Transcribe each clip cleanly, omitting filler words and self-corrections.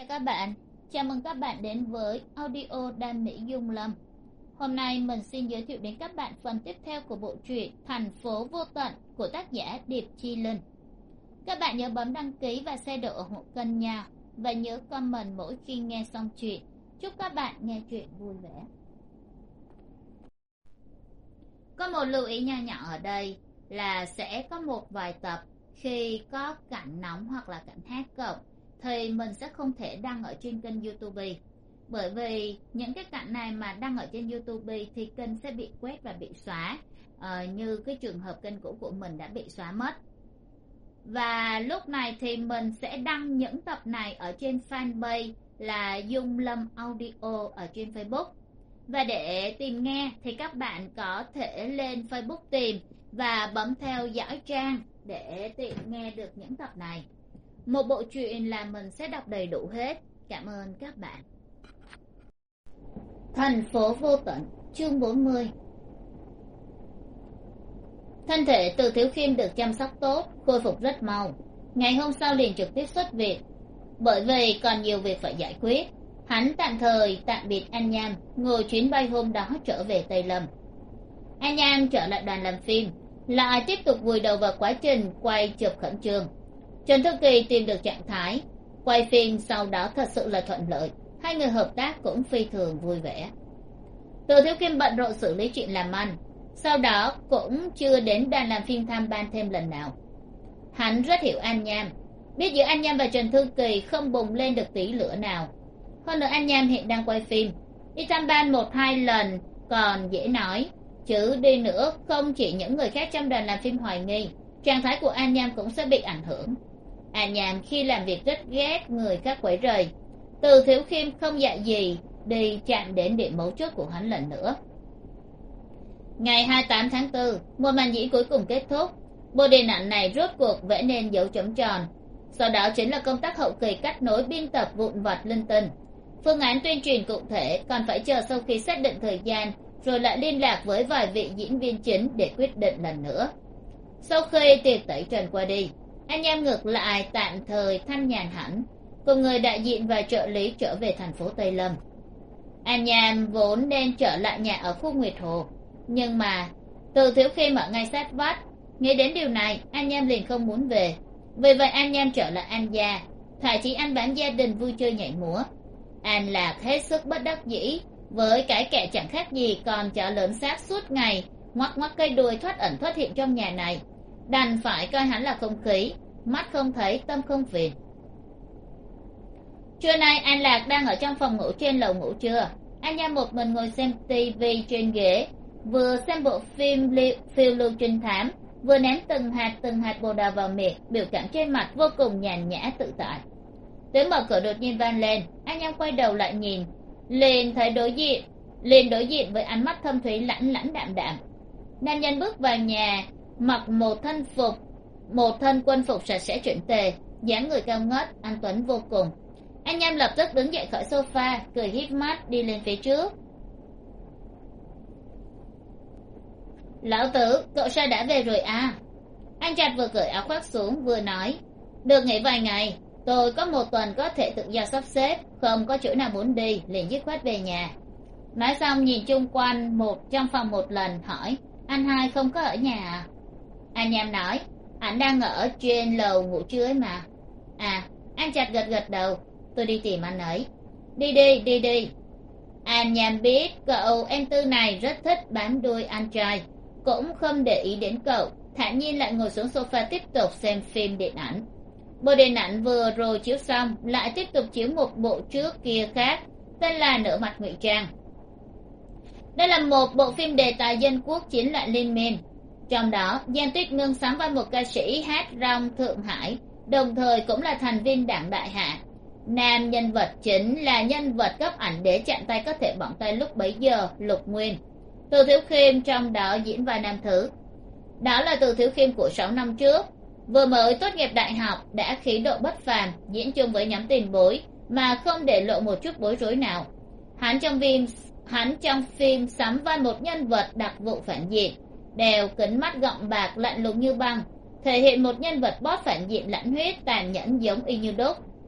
Chào các bạn, chào mừng các bạn đến với audio Đam Mỹ Dung Lâm. Hôm nay mình xin giới thiệu đến các bạn phần tiếp theo của bộ truyện Thành phố vô tận của tác giả Điệp Chi Linh. Các bạn nhớ bấm đăng ký và share độ ủng hộ kênh nha, và nhớ comment mỗi khi nghe xong chuyện. Chúc các bạn nghe chuyện vui vẻ. Có một lưu ý nho nhỏ ở đây là sẽ có một vài tập khi có cảnh nóng hoặc là cảnh hát cộng thì mình sẽ không thể đăng ở trên kênh YouTube, bởi vì những cái cảnh này mà đăng ở trên YouTube thì kênh sẽ bị quét và bị xóa, như cái trường hợp kênh cũ của mình đã bị xóa mất. Và lúc này thì mình sẽ đăng những tập này ở trên fanpage là Dung Lâm Audio ở trên Facebook. Và để tìm nghe thì các bạn có thể lên Facebook tìm và bấm theo dõi trang để tiện nghe được những tập này. Một bộ truyện là mình sẽ đọc đầy đủ hết. Cảm ơn các bạn. Thành phố vô tận, chương 40. Thân thể Từ Thiếu Khiêm được chăm sóc tốt, khôi phục rất mau. Ngày hôm sau liền trực tiếp xuất viện. Bởi vì còn nhiều việc phải giải quyết, hắn tạm thời tạm biệt An Nham, ngồi chuyến bay hôm đó trở về Tây Lâm. An Nham trở lại đoàn làm phim, lại tiếp tục vùi đầu vào quá trình quay chụp khẩn trương. Trần Thư Kỳ tìm được trạng thái quay phim sau đó thật sự là thuận lợi, hai người hợp tác cũng phi thường vui vẻ. Từ Thiếu Kim bận rộn xử lý chuyện làm ăn, sau đó cũng chưa đến đoàn làm phim tham ban thêm lần nào. Hắn rất hiểu An Nham, biết giữa An Nham và Trần Thư Kỳ không bùng lên được tí lửa nào. Hơn nữa An Nham hiện đang quay phim, đi tham ban 1-2 lần còn dễ nói, chứ đi nữa không chỉ những người khác trong đoàn làm phim hoài nghi, trạng thái của An Nham cũng sẽ bị ảnh hưởng. An Nham khi làm việc rất ghét người khác quấy rầy. Từ Thiếu Khiêm không dạy gì đi chạm đến điểm mấu chốt của hắn lần nữa. Ngày 28 tháng 4, một màn diễn cuối cùng kết thúc. Bộ điện ảnh này rốt cuộc vẽ nên dấu chấm tròn. Sau đó chính là công tác hậu kỳ cắt nối biên tập vụn vặt linh tinh. Phương án tuyên truyền cụ thể còn phải chờ sau khi xác định thời gian, rồi lại liên lạc với vài vị diễn viên chính để quyết định lần nữa. Sau khi tiệc tẩy trần qua đi, An Nham ngược lại tạm thời thanh nhàn hẳn, cùng người đại diện và trợ lý trở về thành phố Tây Lâm. An Nham vốn nên trở lại nhà ở khu Nguyệt Hồ, nhưng mà Từ Thiếu Khiêm ở ngay sát vách, nghĩ đến điều này An Nham liền không muốn về. Vì vậy An Nham trở lại An gia, thà chí ăn bám gia đình vui chơi nhảy múa. An Lạc hết sức bất đắc dĩ với cái kẻ chẳng khác gì còn chó lớn xác suốt ngày ngoắc ngoắc cây đuôi thoát ẩn thoát hiện trong nhà này, đành phải coi hắn là không khí, mắt không thấy tâm không phiền. Trưa nay An Lạc đang ở trong phòng ngủ trên lầu ngủ trưa. An Nham một mình ngồi xem tivi trên ghế, vừa xem bộ phim phiêu lưu trinh thám, vừa ném từng hạt bồ đào vào miệng, biểu cảm trên mặt vô cùng nhàn nhã tự tại. Tiếng mở cửa đột nhiên vang lên. An Nham quay đầu lại nhìn, liền đối diện với ánh mắt thâm thúy lãnh lãnh đạm đạm. Nam nhân bước vào nhà, mặc một thân quân phục sạch sẽ chỉnh tề, dáng người cao ngất, anh tuấn vô cùng. An Nham lập tức đứng dậy khỏi sofa, cười híp mắt đi lên phía trước. Lão Tử, cậu sao đã về rồi à? Anh Trạch vừa cởi áo khoác xuống vừa nói, được nghỉ vài ngày, tôi có 1 tuần có thể tự do sắp xếp, không có chỗ nào muốn đi liền dứt khoát về nhà. Nói xong nhìn chung quanh trong phòng một lần, hỏi, anh hai không có ở nhà à? Anh Nham nói, anh đang ở trên lầu ngủ trưa ấy mà. À, anh Trạch gật đầu, tôi đi tìm anh ấy. Đi đi. Anh Nham biết cậu em Tư này rất thích bám đuôi anh trai, cũng không để ý đến cậu, thản nhiên lại ngồi xuống sofa tiếp tục xem phim điện ảnh. Bộ điện ảnh vừa rồi chiếu xong lại tiếp tục chiếu một bộ trước kia khác, tên là Nửa Mặt Ngụy Trang. Đây là một bộ phim đề tài dân quốc chiến loạn liên miên, trong đó Giang Tuyết Ngưng sắm vai một ca sĩ hát rong Thượng Hải, đồng thời cũng là thành viên đảng Đại Hạ. Nam nhân vật chính là nhân vật cấp ảnh đế chạm tay có thể bỏng tay lúc bấy giờ, Lục Nguyên. Từ Thiếu Khiêm trong đó diễn vai nam thứ. Đó là Từ Thiếu Khiêm của 6 năm trước, vừa mới tốt nghiệp đại học đã khí độ bất phàm, diễn chung với nhóm tiền bối mà không để lộ một chút bối rối nào. Hắn trong phim sắm vai một nhân vật đặc vụ phản diện, đeo kính mắt gọng bạc lạnh lùng như băng, thể hiện một nhân vật boss phản diện lãnh huyết tàn nhẫn giống y như đúc.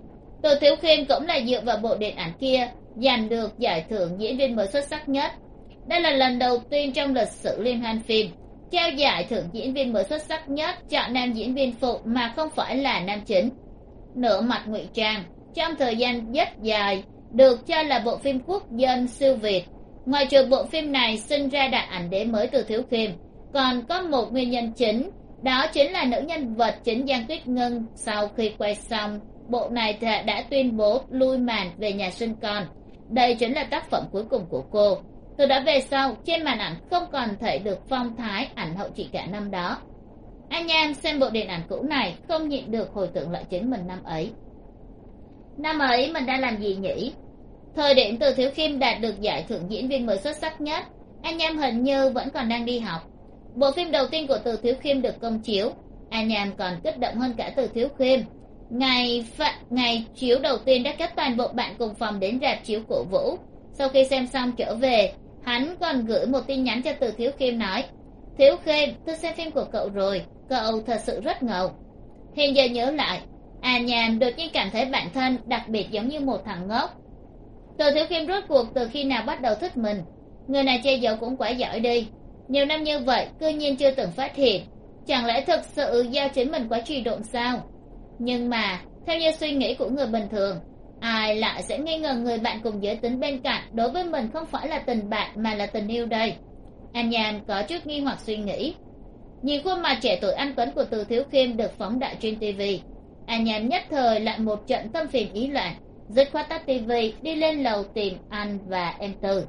Từ Thiếu Khiêm cũng là dựa vào bộ điện ảnh kia giành được giải thưởng diễn viên mới xuất sắc nhất. Đây là lần đầu tiên trong lịch sử liên hoan phim trao giải thưởng diễn viên mới xuất sắc nhất chọn nam diễn viên phụ mà không phải là nam chính. Nửa mặt ngụy trang trong thời gian rất dài được cho là bộ phim quốc dân siêu việt. Ngoài trừ bộ phim này sinh ra đại ảnh đế mới Từ Thiếu Khiêm, còn có một nguyên nhân chính, đó chính là nữ nhân vật chính Giang Tuyết Ngân sau khi quay xong bộ này đã tuyên bố lui màn về nhà sinh con. Đây chính là tác phẩm cuối cùng của cô. Từ đó về sau trên màn ảnh không còn thấy được phong thái ảnh hậu chị cả năm đó. Anh Nham xem bộ điện ảnh cũ này không nhịn được hồi tưởng lại chính mình năm ấy. Năm ấy mình đang làm gì nhỉ? Thời điểm Từ Thiếu Khiêm đạt được giải thưởng diễn viên mới xuất sắc nhất, anh Nham hình như vẫn còn đang đi học. Bộ phim đầu tiên của Từ Thiếu Khiêm được công chiếu, anh Nham còn kích động hơn cả Từ Thiếu Khiêm. Ngày chiếu đầu tiên đã kết toàn bộ bạn cùng phòng đến rạp chiếu cổ vũ. Sau khi xem xong trở về, hắn còn gửi một tin nhắn cho Từ Thiếu Khiêm nói: Thiếu Khiêm, tôi xem phim của cậu rồi, cậu thật sự rất ngầu. Hiện giờ nhớ lại, anh Nham đột nhiên cảm thấy bản thân đặc biệt giống như một thằng ngốc. Từ Thiếu Khiêm rốt cuộc từ khi nào bắt đầu thích mình? Người này che giấu cũng quá giỏi đi. Nhiều năm như vậy cư nhiên chưa từng phát hiện. Chẳng lẽ thực sự do chính mình quá trì độn sao? Nhưng mà theo như suy nghĩ của người bình thường, ai lại sẽ nghi ngờ người bạn cùng giới tính bên cạnh đối với mình không phải là tình bạn mà là tình yêu đây? Anh Nham có chút nghi hoặc suy nghĩ. Nhìn khuôn mặt trẻ tuổi anh tuấn của Từ Thiếu Khiêm được phóng đại trên TV, anh Nham nhất thời lại một trận tâm phiền ý loạn, dứt khoát tắt TV đi lên lầu tìm anh và em Từ.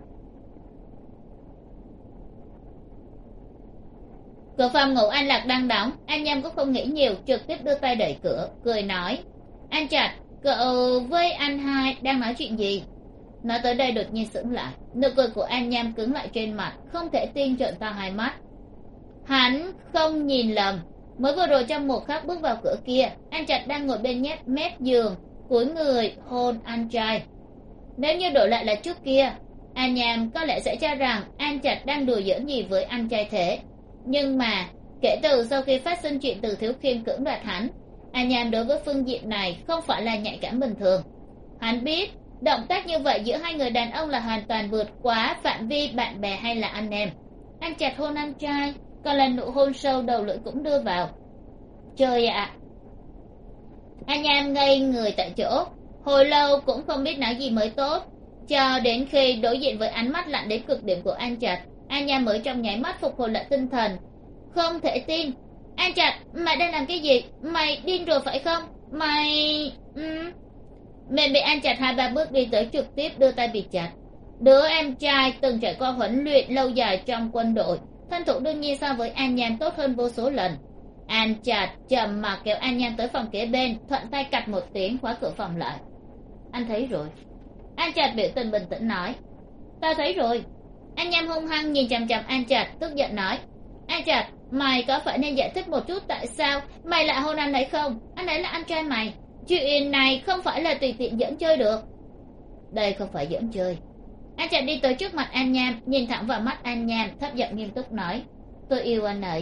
Cửa phòng ngủ An Lạc đang đóng, anh Nham cũng không nghĩ nhiều, trực tiếp đưa tay đẩy cửa, cười nói: Anh Trạch, cậu với anh hai đang nói chuyện gì? Nói tới đây đột nhiên sững lại, nụ cười của anh Nham cứng lại trên mặt, không thể tin trợn to hai mắt. Hắn không nhìn lầm, mới vừa rồi trong một khắc bước vào cửa kia, anh Trạch đang ngồi bên mép giường, cúi người hôn anh trai. Nếu như đổi lại là trước kia, anh Nham có lẽ sẽ cho rằng anh Trạch đang đùa giỡn gì với anh trai thế. Nhưng mà kể từ sau khi phát sinh chuyện Từ Thiếu Khiêm cưỡng đoạt hắn, anh Nham đối với phương diện này không phải là nhạy cảm bình thường. Hắn biết động tác như vậy giữa hai người đàn ông là hoàn toàn vượt quá phạm vi bạn bè hay là anh em. Anh Trạch hôn anh trai, còn là nụ hôn sâu đầu lưỡi cũng đưa vào. Trời ạ! Anh Nham ngây người tại chỗ, hồi lâu cũng không biết nói gì mới tốt, cho đến khi đối diện với ánh mắt lạnh đến cực điểm của anh Trạch, anh Nham mới trong nháy mắt phục hồi lại tinh thần. Không thể tin! Anh Trạch, mày đang làm cái gì? Mày điên rồi phải không? Mày... Mẹ bị anh Trạch 2-3 bước đi tới trực tiếp đưa tay bịt chặt. Đứa em trai từng trải qua huấn luyện lâu dài trong quân đội, thân thủ đương nhiên so với An Nham tốt hơn vô số lần. An Trạch chậm mà kéo An Nham tới phòng kế bên, thuận tay cạch một tiếng khóa cửa phòng lại. Anh thấy rồi. An Trạch biểu tình bình tĩnh nói. Ta thấy rồi. An Nham hung hăng nhìn chằm chằm An Trạch, tức giận nói: An Trạch, mày có phải nên giải thích một chút tại sao mày lại hôn anh ấy không? Anh ấy là anh trai mày, chuyện này không phải là tùy tiện giỡn chơi được. Đây không phải giỡn chơi. An Trạch đi tới trước mặt An Nham, nhìn thẳng vào mắt An Nham, thấp giọng nghiêm túc nói: Tôi yêu anh ấy. ...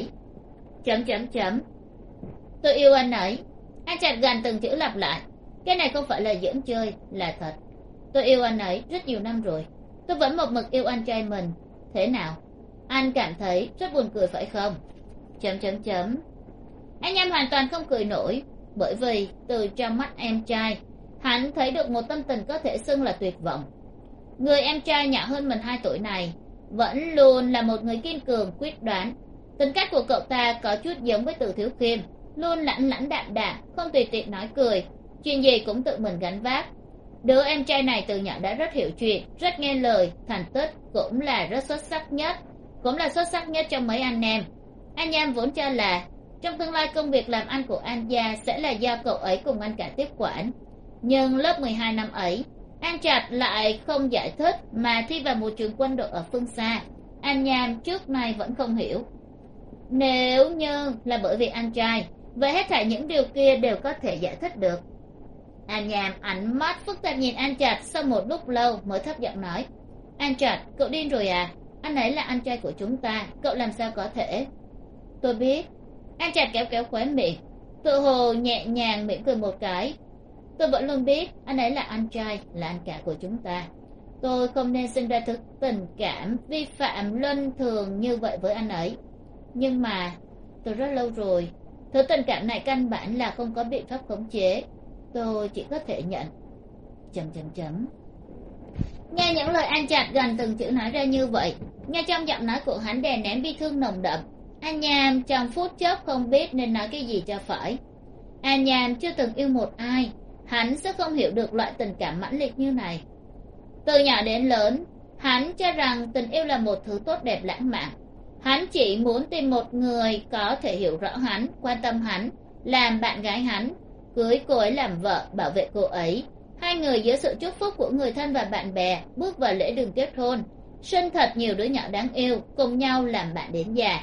Tôi yêu anh ấy. An Trạch gằn từng chữ lặp lại. Cái này không phải là giỡn chơi, là thật. Tôi yêu anh ấy rất nhiều năm rồi. Tôi vẫn một mực yêu anh trai mình. Thế nào? Anh cảm thấy rất buồn cười phải không? ... Anh Nham hoàn toàn không cười nổi, bởi vì từ trong mắt em trai, hắn thấy được một tâm tình có thể xưng là tuyệt vọng. Người em trai nhỏ hơn mình 2 tuổi này vẫn luôn là một người kiên cường quyết đoán. Tính cách của cậu ta có chút giống với Từ Thiếu Khiêm, luôn lãnh lãnh đạm đạm, không tùy tiện nói cười, chuyện gì cũng tự mình gánh vác. Đứa em trai này từ nhỏ đã rất hiểu chuyện, rất nghe lời, thành tích cũng là rất xuất sắc nhất, cũng là xuất sắc nhất trong mấy anh em. Anh Nham vốn cho là trong tương lai công việc làm ăn của An gia sẽ là do cậu ấy cùng anh cả tiếp quản, nhưng lớp 12 năm ấy An Trạch lại không giải thích mà thi vào một trường quân đội ở phương xa. An Nham trước nay vẫn không hiểu. Nếu như là bởi vì anh trai, vậy hết thảy những điều kia đều có thể giải thích được. An Nham ánh mắt phức tạp nhìn An Trạch, sau một lúc lâu mới thấp giọng nói: An Trạch, cậu điên rồi à? Anh ấy là anh trai của chúng ta, cậu làm sao có thể? Tôi biết. An Trạch kéo kéo khóe miệng, tự hồ nhẹ nhàng mỉm cười một cái. tôi vẫn luôn biết anh ấy là anh trai, là anh cả của chúng ta. Tôi không nên sinh ra thứ tình cảm vi phạm luân thường như vậy với anh ấy. Nhưng mà từ rất lâu rồi, thứ tình cảm này căn bản là không có biện pháp khống chế. Tôi chỉ có thể nhận. Nghe những lời An Trạch gần từng chữ nói ra như vậy, nghe trong giọng nói của hắn đè nén bi thương nồng đậm, An Nham trong phút chốc không biết nên nói cái gì cho phải. An Nham chưa từng yêu một ai, hắn sẽ không hiểu được loại tình cảm mãnh liệt như này. Từ nhỏ đến lớn, hắn cho rằng tình yêu là một thứ tốt đẹp lãng mạn. Hắn chỉ muốn tìm một người có thể hiểu rõ hắn, quan tâm hắn, làm bạn gái hắn, cưới cô ấy làm vợ, bảo vệ cô ấy. Hai người dưới sự chúc phúc của người thân và bạn bè bước vào lễ đường kết hôn, sinh thật nhiều đứa nhỏ đáng yêu, cùng nhau làm bạn đến già.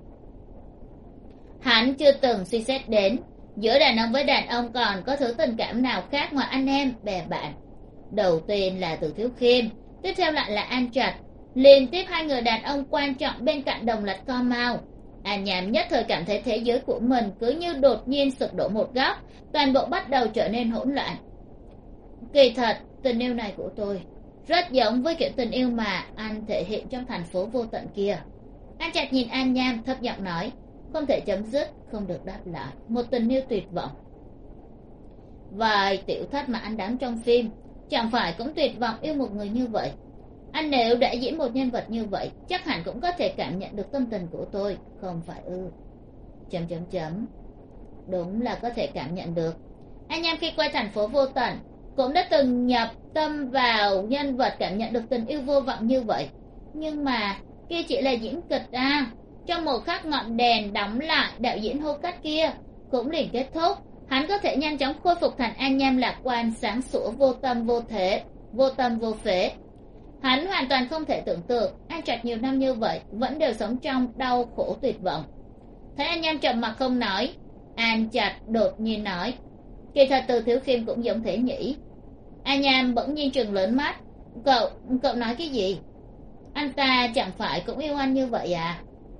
Hắn chưa từng suy xét đến giữa đàn ông với đàn ông còn có thứ tình cảm nào khác ngoài anh em, bè bạn. Đầu tiên là Từ Thiếu Khiêm, tiếp theo lại là An Trạch, liên tiếp hai người đàn ông quan trọng bên cạnh Đồng Lạch Co Mao. An Nham nhất thời cảm thấy thế giới của mình cứ như đột nhiên sụp đổ một góc, toàn bộ bắt đầu trở nên hỗn loạn. Kỳ thật, tình yêu này của tôi rất giống với kiểu tình yêu mà anh thể hiện trong thành phố vô tận kia. An Trạch nhìn An Nham thấp giọng nói, không thể chấm dứt, không được đáp lại, một tình yêu tuyệt vọng. Vài tiểu thất mà anh đóng trong phim chẳng phải cũng tuyệt vọng yêu một người như vậy. Anh nếu đã diễn một nhân vật như vậy, chắc hẳn cũng có thể cảm nhận được tâm tình của tôi, không phải ư? Đúng là có thể cảm nhận được. Anh Nham khi quay thành phố vô tận cũng đã từng nhập tâm vào nhân vật, cảm nhận được tình yêu vô vọng như vậy. Nhưng mà kia chỉ là diễn kịch à. Trong một khắc ngọn đèn đóng lại, đạo diễn hô cắt kia cũng liền kết thúc. Hắn có thể nhanh chóng khôi phục thành An Nham lạc quan, sáng sủa, vô tâm vô thể, vô tâm vô phế. Hắn hoàn toàn không thể tưởng tượng An Trạch nhiều năm như vậy vẫn đều sống trong đau khổ tuyệt vọng. Thấy An Nham trầm mặc không nói, An Trạch đột nhiên nói, kỳ thật Từ Thiếu Khiêm cũng giống thế nhỉ? An Nham bỗng nhiên trừng lớn mắt, cậu nói cái gì? Anh ta chẳng phải cũng yêu anh như vậy à?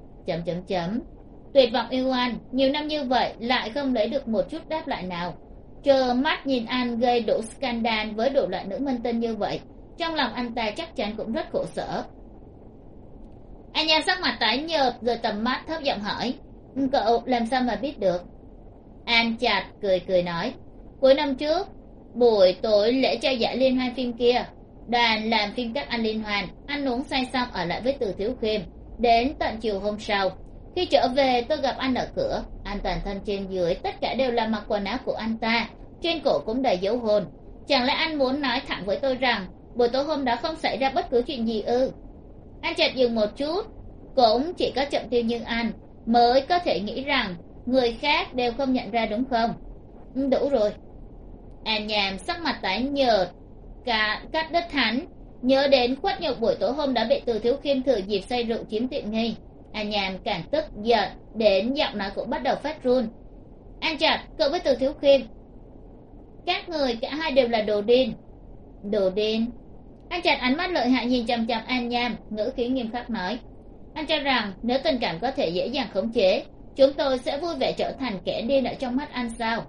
Tuyệt vọng yêu anh nhiều năm như vậy lại không lấy được một chút đáp lại nào, trơ mắt nhìn anh gây đủ scandal với đủ loại nữ minh tinh như vậy, trong lòng anh ta chắc chắn cũng rất khổ sở. Anh Nham sắc mặt tái nhợt rồi tầm mắt thấp giọng hỏi, cậu làm sao mà biết được? An Trạch cười nói, cuối năm trước buổi tối lễ trao giải liên hoan phim kia, đoàn làm phim các anh liên hoan ăn uống say xong ở lại với Từ Thiếu Khiêm đến tận chiều hôm sau. Khi trở về tôi gặp anh ở cửa, anh toàn thân trên dưới tất cả đều là mặc quần áo của anh ta, trên cổ cũng đầy dấu hôn. Chẳng lẽ anh muốn nói thẳng với tôi rằng buổi tối hôm đó không xảy ra bất cứ chuyện gì ư? Anh Trạch dừng một chút, cũng chỉ có Chậm Tiêu như anh mới có thể nghĩ rằng người khác đều không nhận ra, đúng không? Đủ rồi. An Nham sắc mặt tái nhợt cắt đứt hắn, nhớ đến khuất nhục buổi tối hôm đã bị Từ Thiếu Khiêm thừa dịp say rượu chiếm tiện nghi. An Nham càng tức giận đến giọng nói cũng bắt đầu phát run. An Trạch, cậu với Từ Thiếu Khiêm, các người cả hai đều là đồ điên. Đồ điên? An Trạch ánh mắt lợi hại nhìn chằm chằm An Nham, ngữ khí nghiêm khắc nói, anh cho rằng nếu tình cảm có thể dễ dàng khống chế, chúng tôi sẽ vui vẻ trở thành kẻ điên ở trong mắt anh sao?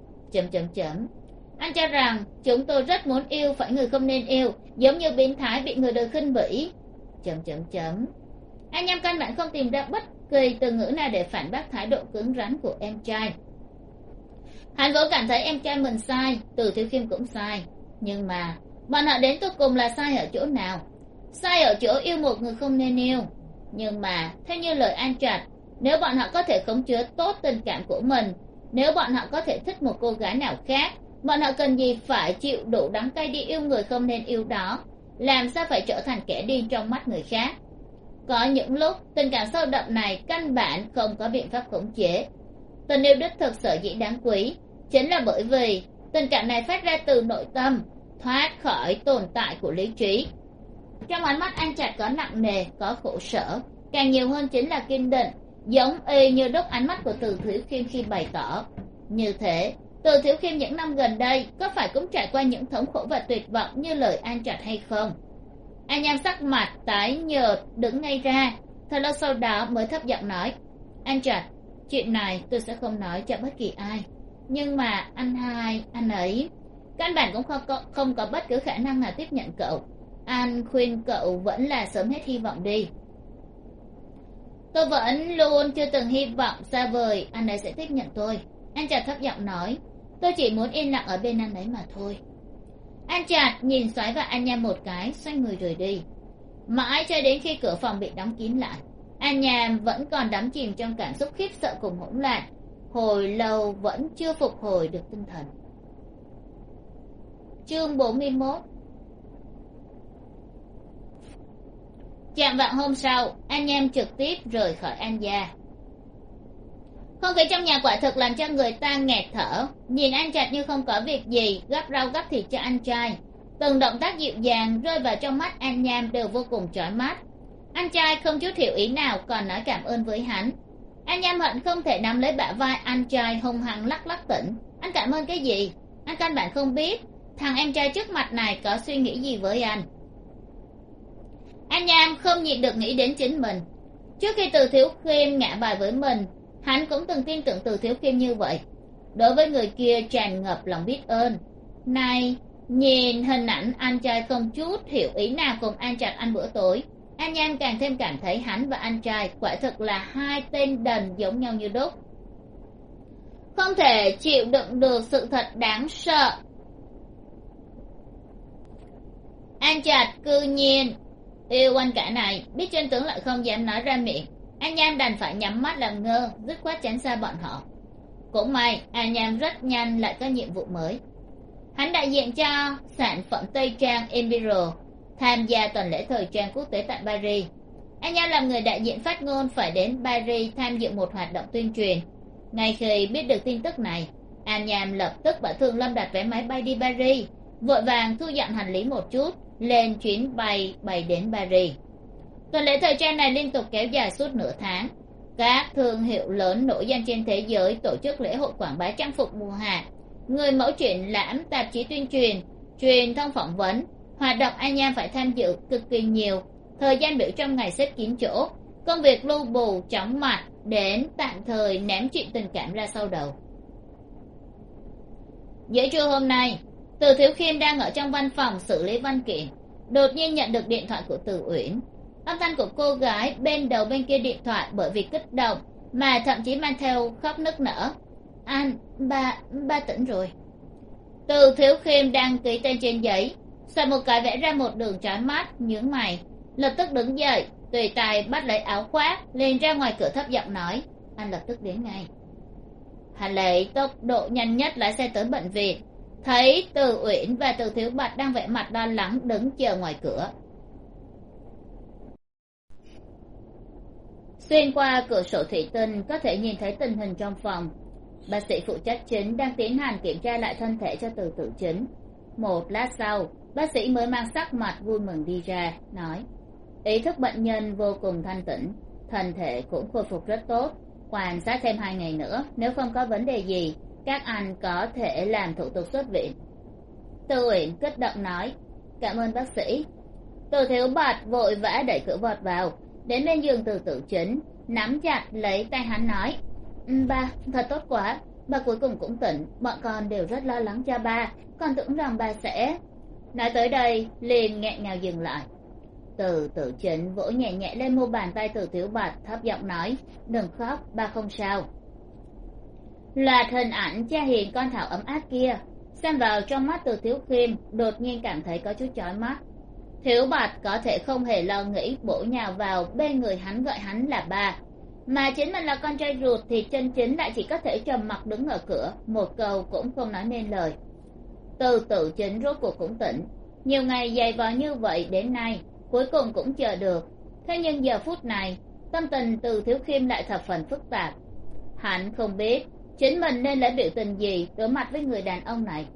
Anh cho rằng chúng tôi rất muốn yêu phải người không nên yêu, giống như biến thái bị người đời khinh bỉ. Anh Nham căn bản không tìm ra bất kỳ từ ngữ nào để phản bác thái độ cứng rắn của em trai. Hắn vốn cảm thấy em trai mình sai, Từ Thiếu Khiêm cũng sai, nhưng mà bọn họ đến cuối cùng là sai ở chỗ nào? Sai ở chỗ yêu một người không nên yêu. Nhưng mà theo như lời An Trạch, nếu bọn họ có thể khống chế tốt tình cảm của mình, nếu bọn họ có thể thích một cô gái nào khác, bọn họ cần gì phải chịu đủ đắng cay đi yêu người không nên yêu đó? Làm sao phải trở thành kẻ điên trong mắt người khác? Có những lúc tình cảm sâu đậm này căn bản không có biện pháp khống chế. Tình yêu đích thực sở dĩ đáng quý chính là bởi vì tình cảm này phát ra từ nội tâm, thoát khỏi tồn tại của lý trí. Trong ánh mắt An Trạch có nặng nề, có khổ sở, càng nhiều hơn chính là kiên định, giống y như đúc ánh mắt của Từ Thiếu Khiêm khi bày tỏ. Như thế, Từ Thiếu Khiêm những năm gần đây có phải cũng trải qua những thống khổ và tuyệt vọng như lời An Trạch hay không? An Nham sắc mặt tái nhợt đứng ngay ra, thật lâu sau đó mới thấp giọng nói, An Trạch, chuyện này tôi sẽ không nói cho bất kỳ ai, nhưng mà anh ấy căn bản cũng không có bất cứ khả năng nào tiếp nhận cậu. Anh khuyên cậu vẫn là sớm hết hy vọng đi. Tôi vẫn luôn chưa từng hy vọng xa vời anh ấy sẽ tiếp nhận tôi. Anh chợt thấp giọng nói, tôi chỉ muốn yên lặng ở bên anh ấy mà thôi. Anh chợt nhìn xoáy vào anh Nham một cái, xoay người rời đi. Mãi cho đến khi cửa phòng bị đóng kín lại, anh Nham vẫn còn đắm chìm trong cảm xúc khiếp sợ cùng hỗn loạn, hồi lâu vẫn chưa phục hồi được tinh thần. Chương 41. Chạng vạng hôm sau, anh Nham trực tiếp rời khỏi An gia. Không khí trong nhà quả thực làm cho người ta nghẹt thở. Nhìn anh chặt như không có việc gì, gắp rau gắp thịt cho anh trai. Từng động tác dịu dàng rơi vào trong mắt anh Nham đều vô cùng chói mắt. Anh trai không chút hiểu ý nào còn nói cảm ơn với hắn. Anh Nham hận không thể nắm lấy bả vai anh trai hung hăng lắc lắc tỉnh. Anh cảm ơn cái gì? Anh căn bản không biết thằng em trai trước mặt này có suy nghĩ gì với anh. Anh Nham không nhịn được nghĩ đến chính mình. Trước khi Từ Thiếu Khiêm ngã bài với mình, hắn cũng từng tin tưởng Từ Thiếu Khiêm như vậy. Đối với người kia tràn ngập lòng biết ơn. Này, nhìn hình ảnh anh trai không chút hiểu ý nào cùng anh chặt ăn bữa tối, anh Nham càng thêm cảm thấy hắn và anh trai quả thực là hai tên đần giống nhau như đúc. Không thể chịu đựng được sự thật đáng sợ. Anh chặt cư nhiên yêu anh cả này, biết chân tướng lại không dám nói ra miệng. Anh Nham đành phải nhắm mắt làm ngơ, dứt khoát tránh xa bọn họ. Cũng may anh Nham rất nhanh lại có nhiệm vụ mới. Hắn đại diện cho sản phẩm Tây Trang Imperial tham gia tuần lễ thời trang quốc tế tại Paris. Anh Nham làm người đại diện phát ngôn phải đến Paris tham dự một hoạt động tuyên truyền. Ngay khi biết được tin tức này, anh Nham lập tức bảo Thường Lâm đặt vé máy bay đi Paris, vội vàng thu dọn hành lý một chút, lên chuyến bay đến Paris. Tuần lễ thời trang này liên tục kéo dài suốt nửa tháng. Các thương hiệu lớn nổi danh trên thế giới tổ chức lễ hội quảng bá trang phục mùa hạ, người mẫu triển lãm, tạp chí tuyên truyền, truyền thông phỏng vấn. Hoạt động anh Nham phải tham dự cực kỳ nhiều, thời gian biểu trong ngày xếp kín chỗ, công việc lu bù chóng mặt đến tạm thời ném chuyện tình cảm ra sau đầu. Giữa trưa hôm nay, Từ Thiếu Khiêm đang ở trong văn phòng xử lý văn kiện, đột nhiên nhận được điện thoại của Từ Uyển. Âm thanh của cô gái bên đầu bên kia điện thoại bởi vì kích động mà thậm chí mang theo khóc nức nở. Anh, ba tỉnh rồi. Từ Thiếu Khiêm đang ký tên trên giấy, xoay một cái vẽ ra một đường chói mắt, nhướng mày, lập tức đứng dậy, tùy tay bắt lấy áo khoác, liền ra ngoài cửa thấp giọng nói, anh lập tức đến ngay. Hắn lấy tốc độ nhanh nhất lái xe tới bệnh viện, thấy Từ Uyển và Từ Thiếu Bạch đang vẻ mặt lo lắng đứng chờ ngoài cửa. Xuyên qua cửa sổ thủy tinh có thể nhìn thấy tình hình trong phòng. Bác sĩ phụ trách chính đang tiến hành kiểm tra lại thân thể cho Từ Tử Chính. Một lát sau, bác sĩ mới mang sắc mặt vui mừng đi ra, nói, ý thức bệnh nhân vô cùng thanh tĩnh, thân thể cũng khôi phục rất tốt, quan sát thêm 2 ngày nữa, nếu không có vấn đề gì, các anh có thể làm thủ tục xuất viện. Từ Uyển kích động nói, cảm ơn bác sĩ. Từ Thiếu Bạch vội vã đẩy cửa vọt vào, đến bên giường Từ Tử Chính, nắm chặt lấy tay hắn nói, ba, thật tốt quá, ba cuối cùng cũng tỉnh, bọn con đều rất lo lắng cho ba, con tưởng rằng ba sẽ... Nói tới đây, liền nghẹn ngào dừng lại. Từ Tử Chính vỗ nhẹ nhẹ lên mu bàn tay Từ Thiếu Bạch, thấp giọng nói, đừng khóc, ba không sao. Loạt hình ảnh cha hiền con Thảo ấm áp kia, xem vào trong mắt Từ Thiếu Khiêm, đột nhiên cảm thấy có chút chói mắt. Thiếu Bạch có thể không hề lo nghĩ bổ nhào vào bên người hắn gọi hắn là ba, mà chính mình là con trai ruột thì chân chính lại chỉ có thể trầm mặc đứng ở cửa, một câu cũng không nói nên lời. Từ Tử Chính rốt cuộc cũng tỉnh, nhiều ngày dày vò như vậy đến nay cuối cùng cũng chờ được. Thế nhưng giờ phút này tâm tình Từ Thiếu Khiêm lại thập phần phức tạp. Hắn không biết chính mình nên lấy biểu tình gì đối mặt với người đàn ông này.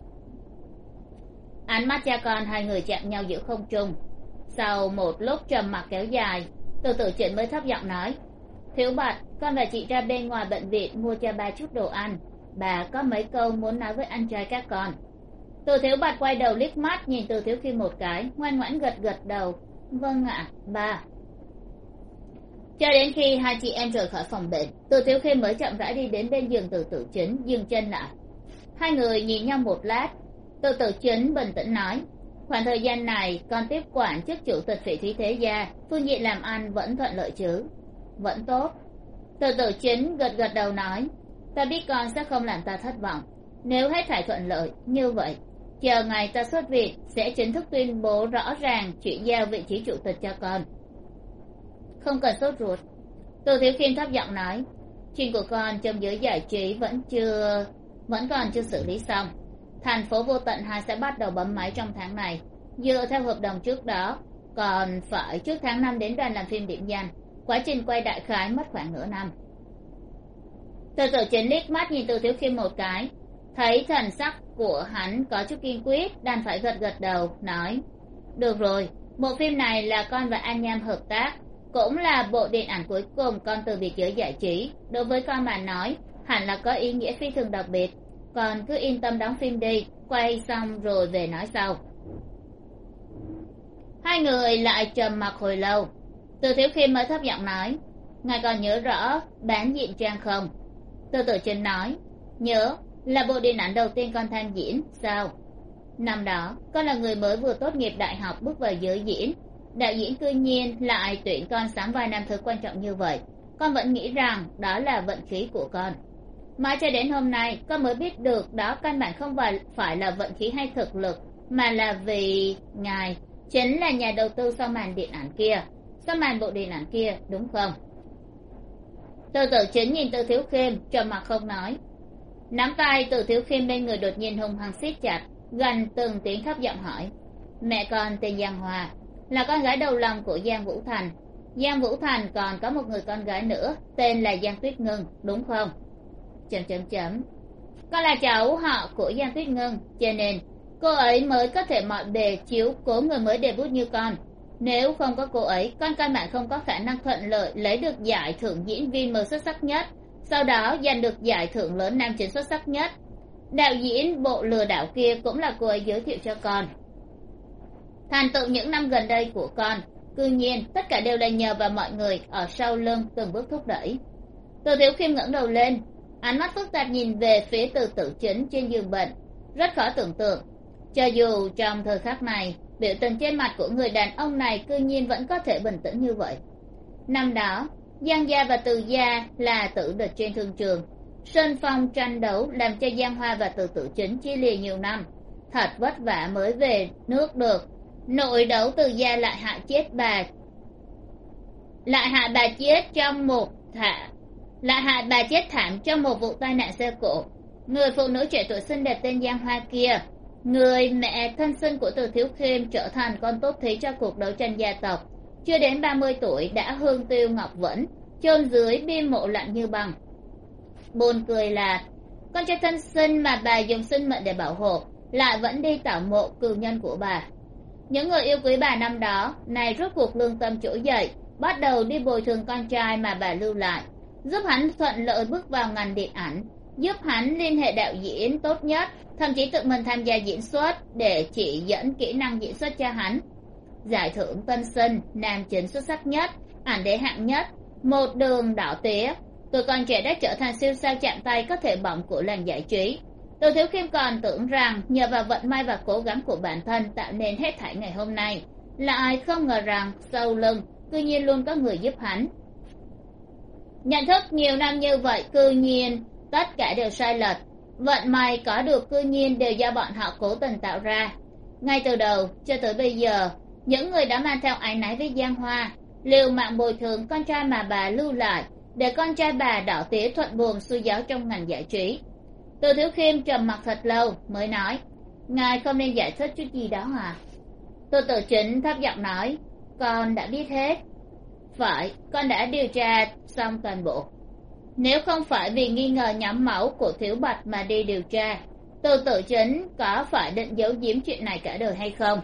Ánh mắt cha con hai người chạm nhau giữa không trung. Sau một lúc trầm mặc kéo dài, Từ Tử Chính mới thấp giọng nói, Thiếu Bạch, con và chị ra bên ngoài bệnh viện mua cho ba chút đồ ăn, bà có mấy câu muốn nói với anh trai các con. Từ Thiếu Bạch quay đầu liếc mắt nhìn Từ Thiếu Khiêm một cái, ngoan ngoãn gật gật đầu, vâng ạ, ba. Cho đến khi hai chị em rời khỏi phòng bệnh, Từ Thiếu Khiêm mới chậm rãi đi đến bên giường Từ Tử Chính, dừng chân lại. Hai người nhìn nhau một lát, Từ Tử Chính bình tĩnh nói, khoảng thời gian này con tiếp quản chức chủ tịch Phỉ Thúy Thế Gia, phương diện làm ăn vẫn thuận lợi chứ? Vẫn tốt. Từ Tử Chính gật gật đầu nói, ta biết con sẽ không làm ta thất vọng. Nếu hết thảy thuận lợi như vậy, chờ ngày ta xuất viện sẽ chính thức tuyên bố rõ ràng chuyển giao vị trí chủ tịch cho con. Không cần sốt ruột. Từ Thiếu Khiêm thấp giọng nói, chuyện của con trong giới giải trí vẫn còn chưa xử lý xong. Thành phố Vô Tận 2 sẽ bắt đầu bấm máy trong tháng này. Dựa theo hợp đồng trước đó, còn phải trước tháng 5 đến đoàn làm phim điểm danh. Quá trình quay đại khái mất khoảng nửa năm. Từ Tử Chính liếc mắt nhìn Từ Thiếu Khiêm một cái, thấy thần sắc của hắn có chút kiên quyết, đành phải gật gật đầu nói, được rồi, bộ phim này là con và An Nham hợp tác, cũng là bộ điện ảnh cuối cùng con từ biệt giới giải trí. Đối với con mà nói, hẳn là có ý nghĩa phi thường đặc biệt. Con cứ yên tâm đóng phim đi, quay xong rồi về nói sau. Hai người lại trầm mặc hồi lâu. Từ Thiếu Khiêm mới thấp giọng nói, ngài còn nhớ rõ Bán Diện Trang không? Từ Tử Chính nói, nhớ, là bộ điện ảnh đầu tiên con tham diễn. Sao? Năm đó con là người mới vừa tốt nghiệp đại học bước vào giới diễn, đạo diễn cư nhiên lại tuyển con sắm vai nam thứ quan trọng như vậy. Con vẫn nghĩ rằng đó là vận khí của con. Mãi cho đến hôm nay con mới biết được đó căn bản không phải là vận khí hay thực lực, mà là vì ngài chính là nhà đầu tư sau màn điện ảnh kia, sau màn bộ điện ảnh kia, đúng không? Từ Tử Chính nhìn Từ Thiếu Khiêm trầm mặc không nói. Nắm tay Từ Thiếu Khiêm bên người đột nhiên hung hăng siết chặt, gần từng tiếng thấp giọng hỏi, mẹ con tên Giang Hòa, là con gái đầu lòng của Giang Vũ Thành. Giang Vũ Thành còn có một người con gái nữa tên là Giang Tuyết Ngưng, đúng không? Con là cháu họ của Giang Tuyết Ngưng, cho nên cô ấy mới có thể mọi bề chiếu cố người mới debut như con. Nếu không có cô ấy, con căn bản không có khả năng thuận lợi lấy được giải thưởng diễn viên mới xuất sắc nhất, sau đó giành được giải thưởng lớn nam chính xuất sắc nhất. Đạo diễn bộ lừa đảo kia cũng là cô ấy giới thiệu cho con. Thành tựu những năm gần đây của con, cư nhiên tất cả đều là nhờ vào mọi người ở sau lưng từng bước thúc đẩy. Từ Thiếu Khiêm ngẩng đầu lên, ánh mắt phức tạp nhìn về phía Từ Tử Chính trên giường bệnh. Rất khó tưởng tượng, cho dù trong thời khắc này, biểu tình trên mặt của người đàn ông này cư nhiên vẫn có thể bình tĩnh như vậy. Năm đó, Giang gia và Từ gia là tử địch trên thương trường. Sơn phong tranh đấu làm cho Giang Hoa và Từ Tử Chính chia lìa nhiều năm. Thật vất vả mới về nước được. Nội đấu Từ gia lại hại bà chết thảm trong một vụ tai nạn xe cộ. Người phụ nữ trẻ tuổi xinh đẹp tên Giang Hoa kia, người mẹ thân sinh của Từ Thiếu Khiêm, trở thành con tốt thí cho cuộc đấu tranh gia tộc. Chưa đến 30 tuổi đã hương tiêu ngọc vẫn, chôn dưới bia mộ lạnh như băng. Buồn cười là con trai thân sinh mà bà dùng sinh mệnh để bảo hộ lại vẫn đi tảo mộ cừu nhân của bà. Những người yêu quý bà năm đó này rốt cuộc lương tâm trỗi dậy, bắt đầu đi bồi thường con trai mà bà lưu lại, giúp hắn thuận lợi bước vào ngành điện ảnh, giúp hắn liên hệ đạo diễn tốt nhất, thậm chí tự mình tham gia diễn xuất để chỉ dẫn kỹ năng diễn xuất cho hắn. Giải thưởng tân sinh nam chính xuất sắc nhất, ảnh đế hạng nhất, một đường đỏ tía, tuổi còn trẻ đã trở thành siêu sao chạm tay có thể bỏng của làng giải trí. Từ Thiếu Khiêm còn tưởng rằng nhờ vào vận may và cố gắng của bản thân tạo nên hết thảy ngày hôm nay, lại không ngờ rằng sau lưng cư nhiên luôn có người giúp hắn. Nhận thức nhiều năm như vậy cư nhiên tất cả đều sai lệch, vận may có được cư nhiên đều do bọn họ cố tình tạo ra. Ngay từ đầu cho tới bây giờ, những người đã mang theo áy náy với Giang Hoa, liều mạng bồi thường con trai mà bà lưu lại, để con trai bà đỏ tía thuận buồm xuôi gió trong ngành giải trí. Từ Thiếu Khiêm trầm mặc thật lâu mới nói, ngài không nên giải thích chút gì đó à? Từ Tử Chính thấp giọng nói, con đã biết hết. Phải, con đã điều tra xong toàn bộ. Nếu không phải vì nghi ngờ nhóm máu của Thiếu Bạch mà đi điều tra, Từ Tử Chính có phải định giấu giếm chuyện này cả đời hay không?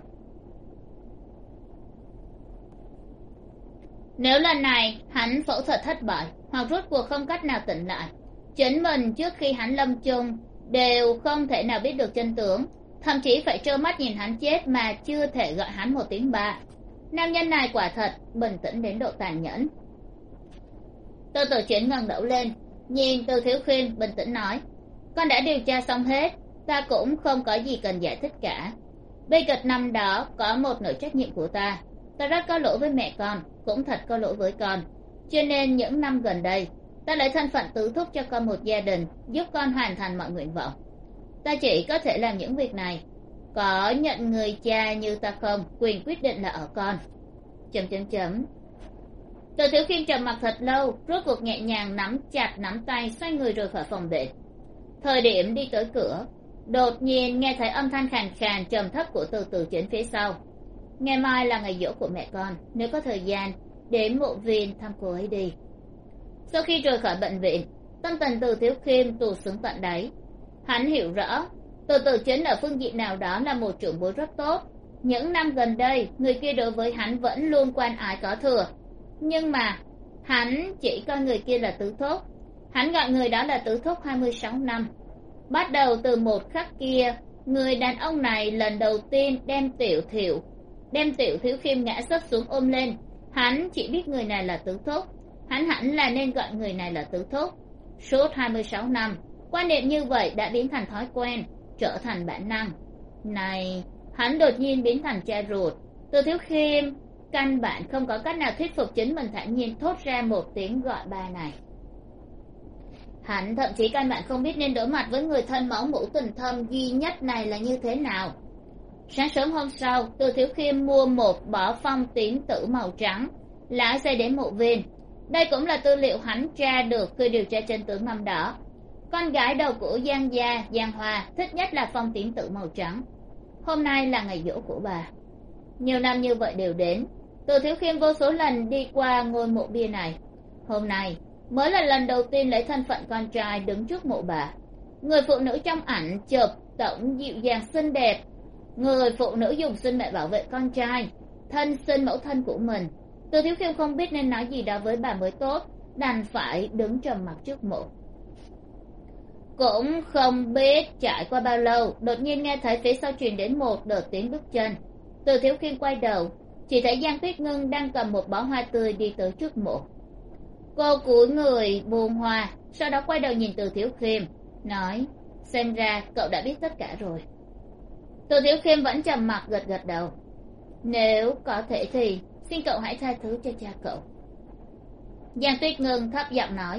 Nếu lần này hắn phẫu thuật thất bại hoặc rốt cuộc không cách nào tỉnh lại, chính mình trước khi hắn lâm chung đều không thể nào biết được chân tướng, thậm chí phải trơ mắt nhìn hắn chết mà chưa thể gọi hắn một tiếng ba. Nam nhân này quả thật bình tĩnh đến độ tàn nhẫn. Từ Tử Chính ngẩng đầu lên nhìn Từ Thiếu Khiêm bình tĩnh nói, con đã điều tra xong hết, ta cũng không có gì cần giải thích cả. bi kịch năm đó có một nửa trách nhiệm của ta. Ta rất có lỗi với mẹ con, cũng thật có lỗi với con. Cho nên những năm gần đây ta lấy thân phận tứ thúc cho con một gia đình, giúp con hoàn thành mọi nguyện vọng. Ta chỉ có thể làm những việc này. Có nhận người cha như ta không, quyền quyết định là ở con. Từ Thiếu Khiêm trầm mặc thật lâu, rốt cuộc nhẹ nhàng nắm chặt nắm tay, xoay người rời khỏi phòng bệnh. Thời điểm đi tới cửa, đột nhiên nghe thấy âm thanh khàn khàn trầm thấp của Từ Từ Chính phía sau. Ngày mai là ngày giỗ của mẹ con, nếu có thời gian đến mộ viên thăm cô ấy đi. Sau khi rời khỏi bệnh viện, tâm tình Từ Thiếu Khiêm tụt xuống tận đáy. Hắn hiểu rõ Từ Từ Chính ở phương diện nào đó là một trưởng bối rất tốt. Những năm gần đây người kia đối với hắn vẫn luôn quan ái có thừa, nhưng mà hắn chỉ coi người kia là tứ thúc. Hắn gọi người đó là tứ thúc 26 năm. Bắt đầu từ một khắc kia, người đàn ông này lần đầu tiên đem Tiểu Thiếu Khiêm ngã sấp xuống ôm lên. Hắn chỉ biết người này là tứ thúc, hắn hẳn là nên gọi người này là tứ thúc. Suốt 26 năm, quan niệm như vậy đã biến thành thói quen, trở thành bản năng. Này, hắn đột nhiên biến thành cha ruột. Từ Thiếu Khiêm căn bản không có cách nào thuyết phục chính mình thản nhiên thốt ra một tiếng gọi ba này. Hắn thậm chí căn bản không biết nên đối mặt với người thân máu mủ tình thâm duy nhất này là như thế nào. Sáng sớm hôm sau, Từ Thiếu Khiêm mua một bó phong tín tử màu trắng, lái xe đến mộ viên. Đây cũng là tư liệu hắn tra được khi điều tra chân tướng năm đó. Con gái đầu của Giang gia, Giang Hoa, thích nhất là phong tín tử màu trắng. Hôm nay là ngày giỗ của bà. Nhiều năm như vậy đều đến, Từ Thiếu Khiêm vô số lần đi qua ngôi mộ bia này. Hôm nay mới là lần đầu tiên lấy thân phận con trai đứng trước mộ bà. Người phụ nữ trong ảnh chụp tổng dịu dàng xinh đẹp. Người phụ nữ dùng sinh mệnh bảo vệ con trai, thân sinh mẫu thân của mình. Từ Thiếu Khiêm không biết nên nói gì đó với bà mới tốt, đành phải đứng trầm mặc trước mộ. Cũng không biết trải qua bao lâu, đột nhiên nghe thấy phía sau truyền đến một đợt tiếng bước chân. Từ Thiếu Khiêm quay đầu, chỉ thấy Giang Tuyết Ngưng đang cầm một bó hoa tươi đi tới trước mộ. Cô cúi người buông hoa, sau đó quay đầu nhìn Từ Thiếu Khiêm, nói: xem ra cậu đã biết tất cả rồi. Từ Thiếu Khiêm vẫn trầm mặc gật gật đầu. Nếu có thể thì xin cậu hãy tha thứ cho cha cậu. Giang Tuyết Ngưng thấp giọng nói: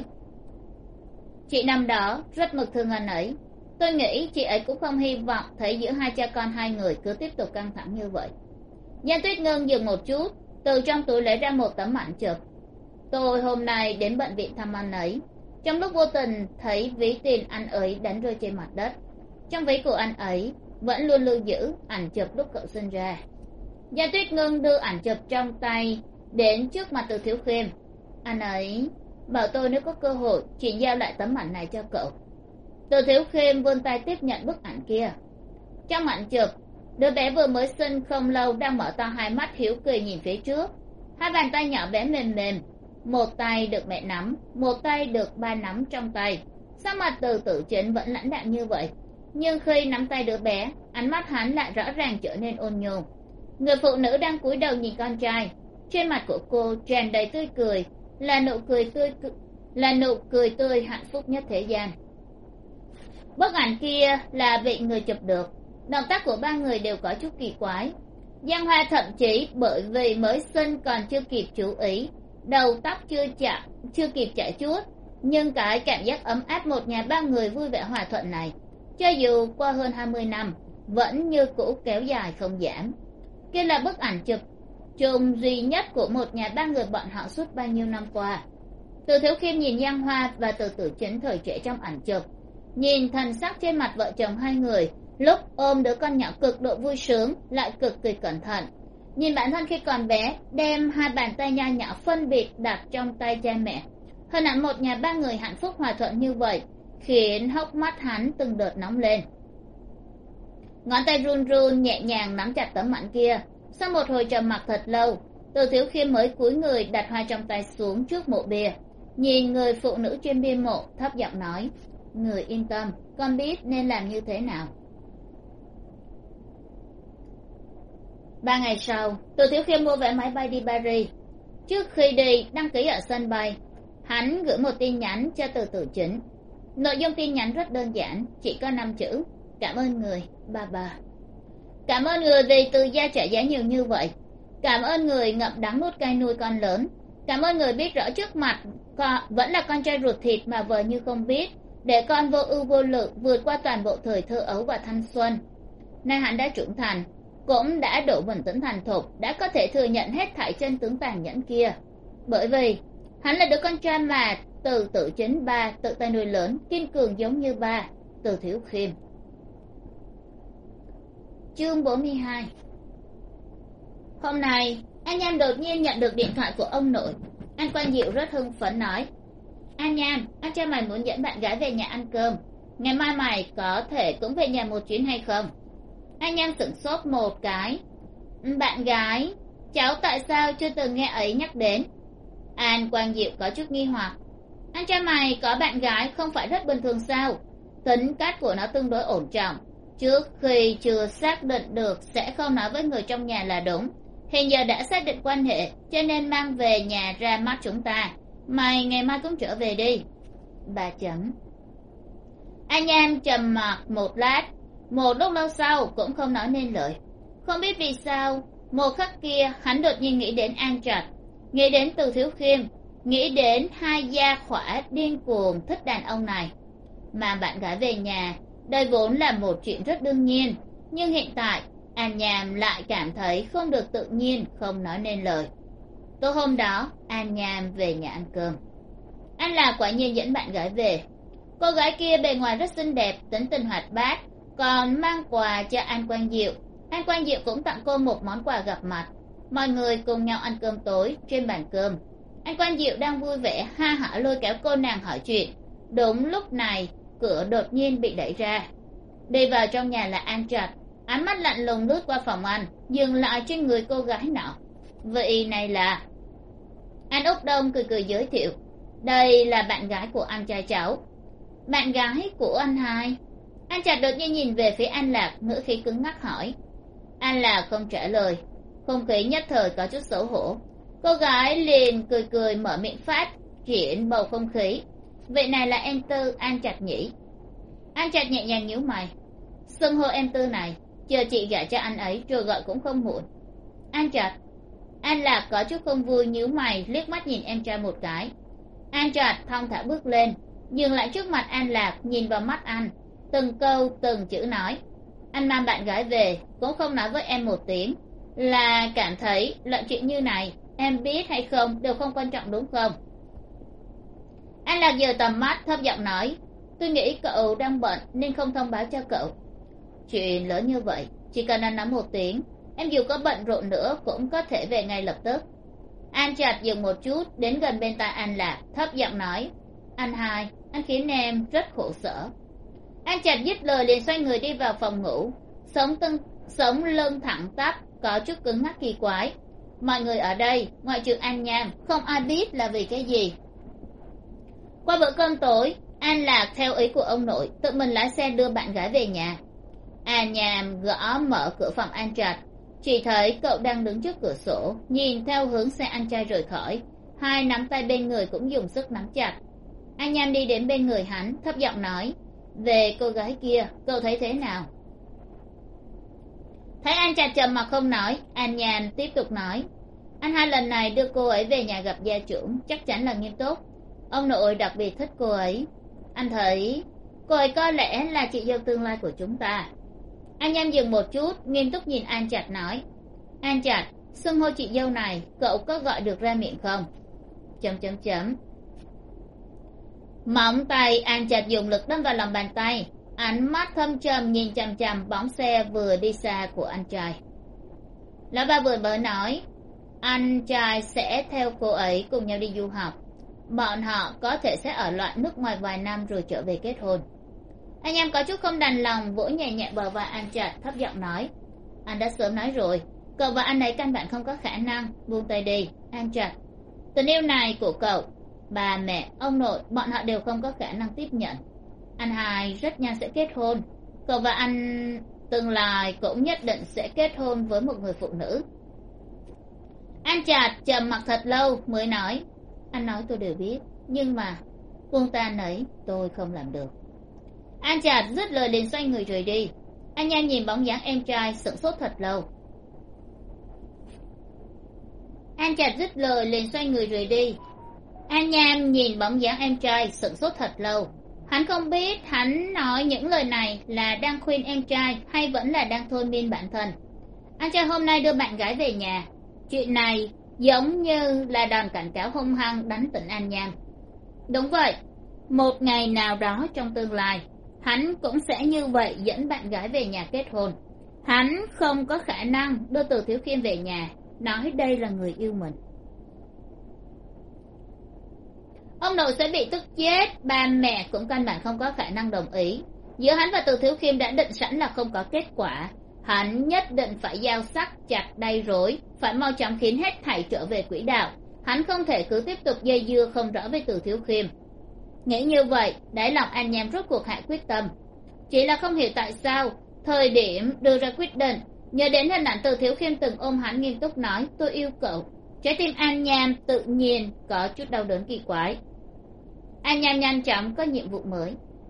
chị năm đó rất mực thương anh ấy. Tôi nghĩ chị ấy cũng không hy vọng thấy giữa hai cha con hai người cứ tiếp tục căng thẳng như vậy. Giang Tuyết Ngưng dừng một chút, từ trong túi lấy ra một tấm ảnh chụp. Tôi hôm nay đến bệnh viện thăm anh ấy, trong lúc vô tình thấy ví tiền anh ấy đánh rơi trên mặt đất. Trong ví của anh ấy vẫn luôn lưu giữ ảnh chụp lúc cậu sinh ra. Giang Tuyết Ngưng đưa ảnh chụp trong tay đến trước mặt Từ Thiếu Khiêm. Anh ấy bảo tôi nếu có cơ hội chuyển giao lại tấm ảnh này cho cậu. Từ Thiếu Khiêm vươn tay tiếp nhận bức ảnh kia. Trong ảnh chụp, đứa bé vừa mới sinh không lâu đang mở to hai mắt hiếu kỳ nhìn phía trước. Hai bàn tay nhỏ bé mềm mềm, một tay được mẹ nắm, một tay được ba nắm trong tay. Sắc mặt Từ Tử Chính vẫn lãnh đạm như vậy, nhưng khi nắm tay đứa bé, ánh mắt hắn lại rõ ràng trở nên ôn nhu. Người phụ nữ đang cúi đầu nhìn con trai, trên mặt của cô tràn đầy tươi cười, là nụ cười tươi hạnh phúc nhất thế gian. Bức ảnh kia là bị người chụp được, động tác của ba người đều có chút kỳ quái. Giang Hoa thậm chí bởi vì mới sinh còn chưa kịp chú ý, đầu tóc chưa kịp chải chuốt, nhưng cái cảm giác ấm áp một nhà ba người vui vẻ hòa thuận này, cho dù qua hơn 20 năm vẫn như cũ kéo dài không giảm. Kia là bức ảnh chụp chung duy nhất của một nhà ba người bọn họ suốt bao nhiêu năm qua. Từ Thiếu Khiêm nhìn Giang Hoa và Từ Tử Chính thời trẻ trong ảnh chụp, nhìn thần sắc trên mặt vợ chồng hai người lúc ôm đứa con nhỏ cực độ vui sướng, lại cực kỳ cẩn thận. Nhìn bản thân khi còn bé, đem hai bàn tay nho nhỏ phân biệt đặt trong tay cha mẹ. Hình ảnh một nhà ba người hạnh phúc hòa thuận như vậy khiến hốc mắt hắn từng đợt nóng lên. Ngón tay run run nhẹ nhàng nắm chặt tấm ảnh kia. Sau một hồi trầm mặc thật lâu, Từ Thiếu Khiêm mới cúi người đặt hoa trong tay xuống trước mộ bia, nhìn người phụ nữ trên bia mộ, thấp giọng nói: người yên tâm, con biết nên làm như thế nào. 3 ngày sau, Từ Thiếu Khiêm mua vé máy bay đi Paris. Trước khi đi đăng ký ở sân bay, hắn gửi một tin nhắn cho Từ Tử Chính. Nội dung tin nhắn rất đơn giản, chỉ có 5 chữ: Cảm ơn người, bà. Cảm ơn người vì từ gia trả giá nhiều như vậy. Cảm ơn người ngậm đắng nuốt cay nuôi con lớn. Cảm ơn người biết rõ trước mặt con vẫn là con trai ruột thịt mà vờ như không biết, để con vô ưu vô lự vượt qua toàn bộ thời thơ ấu và thanh xuân. Nay hắn đã trưởng thành, cũng đã đủ bình tĩnh thành thục, đã có thể thừa nhận hết thảy chân tướng tàn nhẫn kia. Bởi vì hắn là đứa con trai mà từ tự chính ba tự tay nuôi lớn, kiên cường giống như ba, Từ Thiếu Khiêm. Chương 42. Hôm nay An Nham đột nhiên nhận được điện thoại của ông nội. An Quang Diệu rất hưng phấn nói: An Nham, anh trai mày muốn dẫn bạn gái về nhà ăn cơm, ngày mai mày có thể cũng về nhà một chuyến hay không? An Nham sửng sốt một cái. Bạn gái? Cháu tại sao chưa từng nghe ấy nhắc đến? An Quang Diệu có chút nghi hoặc. Anh trai mày có bạn gái không phải rất bình thường sao? Tính cách của nó tương đối ổn trọng, trước khi chưa xác định được sẽ không nói với người trong nhà là đúng. Hiện giờ đã xác định quan hệ, cho nên mang về nhà ra mắt chúng ta. Mày ngày mai cũng trở về đi. Bà chấm. An Nham trầm mặc một lát, một lúc lâu sau cũng không nói nên lời. Không biết vì sao, một khắc kia hắn đột nhiên nghĩ đến An Trạch, nghĩ đến Từ Thiếu Khiêm, nghĩ đến hai gia khỏa điên cuồng thích đàn ông này. Mà bạn gái về nhà, đây vốn là một chuyện rất đương nhiên, nhưng hiện tại An Nham lại cảm thấy không được tự nhiên, không nói nên lời. Tối hôm đó An Nham về nhà ăn cơm. Anh là quả nhiên dẫn bạn gái về. Cô gái kia bề ngoài rất xinh đẹp, tính tình hoạt bát, còn mang quà cho An Quang Diệu. An Quang Diệu cũng tặng cô một món quà gặp mặt. Mọi người cùng nhau ăn cơm tối trên bàn cơm. An Quang Diệu đang vui vẻ ha hả lôi kéo cô nàng hỏi chuyện. Đúng lúc này cửa đột nhiên bị đẩy ra. Đi vào trong nhà là An Trạch, ánh mắt lạnh lùng lướt qua phòng anh, dừng lại trên người cô gái nọ. Vị này là... An Úc Đông cười cười giới thiệu, đây là bạn gái của anh trai cháu. Bạn gái của anh hai? An Trạch đột nhiên nhìn về phía An Lạc, ngữ khí cứng ngắc hỏi. An Lạc không trả lời, không khí nhất thời có chút xấu hổ. Cô gái liền cười cười mở miệng phát triển bầu không khí. Vị này là em Tư, An Trạch nhỉ? An Trạch nhẹ nhàng nhíu mày. Xưng hô em Tư này, chờ chị gả cho anh ấy rồi gọi cũng không muộn. An Trạch. An Lạc có chút không vui nhíu mày liếc mắt nhìn em trai một cái. An Trạch thong thả bước lên, dừng lại trước mặt An Lạc, nhìn vào mắt anh, từng câu từng chữ nói. Anh mang bạn gái về cũng không nói với em một tiếng, là cảm thấy loại chuyện như này em biết hay không đều không quan trọng đúng không? An Lạc giơ tầm mắt thấp giọng nói, tôi nghĩ cậu đang bận nên không thông báo cho cậu. Chuyện lớn như vậy chỉ cần anh nói một tiếng, em dù có bận rộn nữa cũng có thể về ngay lập tức. An Trạch dừng một chút đến gần bên tai An Lạc, thấp giọng nói, anh hai, anh khiến em rất khổ sở. An Trạch dứt lời liền xoay người đi vào phòng ngủ, sống lưng thẳng tắp, có chút cứng ngắc kỳ quái. Mọi người ở đây ngoại trừ An Nham không ai biết là vì cái gì. Qua bữa cơm tối, An Lạc theo ý của ông nội tự mình lái xe đưa bạn gái về nhà. An Nham gõ mở cửa phòng An Trạch, chỉ thấy cậu đang đứng trước cửa sổ nhìn theo hướng xe anh trai rời khỏi, hai nắm tay bên người cũng dùng sức nắm chặt. An Nham đi đến bên người hắn thấp giọng nói, về cô gái kia cậu thấy thế nào? Thấy An Trạch trầm mặc không nói, An Nham tiếp tục nói, anh hai lần này đưa cô ấy về nhà gặp gia trưởng chắc chắn là nghiêm túc. Ông nội đặc biệt thích cô ấy, anh thấy cô ấy có lẽ là chị dâu tương lai của chúng ta. An Nham dừng một chút, nghiêm túc nhìn An Trạch nói, An Trạch, xưng hô chị dâu này cậu có gọi được ra miệng không? Chấm. Móng tay An Trạch dùng lực đâm vào lòng bàn tay, ánh mắt thâm trầm nhìn chằm chằm bóng xe vừa đi xa của anh trai. Lão ba vừa mới nói anh trai sẽ theo cô ấy cùng nhau đi du học, bọn họ có thể sẽ ở lại nước ngoài vài năm rồi trở về kết hôn. Anh em có chút không đành lòng vỗ nhẹ nhẹ bờ vai An Trạch, thấp giọng nói, anh đã sớm nói rồi, cậu và anh ấy căn bản không có khả năng. Buông tay đi An Trạch, tình yêu này của cậu, bà mẹ ông nội bọn họ đều không có khả năng tiếp nhận. Anh hai rất nhanh sẽ kết hôn, cậu và anh tương lai cũng nhất định sẽ kết hôn với một người phụ nữ. An Trạch trầm mặc thật lâu mới nói, anh nói tôi đều biết, nhưng mà buông tay anh ấy tôi không làm được. An chợt dứt lời liền xoay người rời đi. An Nham nhìn bóng dáng em trai sửng sốt thật lâu. An chợt dứt lời liền xoay người rời đi. An Nham nhìn bóng dáng em trai sửng sốt thật lâu. Hắn không biết hắn nói những lời này là đang khuyên em trai hay vẫn là đang thôi miên bản thân. Anh trai hôm nay đưa bạn gái về nhà. Chuyện này giống như là đòn cảnh cáo hung hăng đánh tỉnh An Nham. Đúng vậy, một ngày nào đó trong tương lai hắn cũng sẽ như vậy dẫn bạn gái về nhà kết hôn. Hắn không có khả năng đưa Từ Thiếu Khiêm về nhà nói đây là người yêu mình. Ông nội sẽ bị tức chết, ba mẹ cũng căn bản không có khả năng đồng ý. Giữa hắn và Từ Thiếu Khiêm đã định sẵn là không có kết quả. Hắn nhất định phải giao sắc chặt đay rối, phải mau chóng khiến hết thảy trở về quỹ đạo. Hắn không thể cứ tiếp tục dây dưa không rõ với Từ Thiếu Khiêm. Nghĩ như vậy, đáy lòng An Nham rốt cuộc hạ quyết tâm. Chỉ là không hiểu tại sao, thời điểm đưa ra quyết định, nhớ đến hình ảnh Từ Thiếu Khiêm từng ôm hắn nghiêm túc nói tôi yêu cậu. Trái tim An Nham tự nhiên có chút đau đớn kỳ quái. An Nham nhanh chóng có nhiệm vụ mới.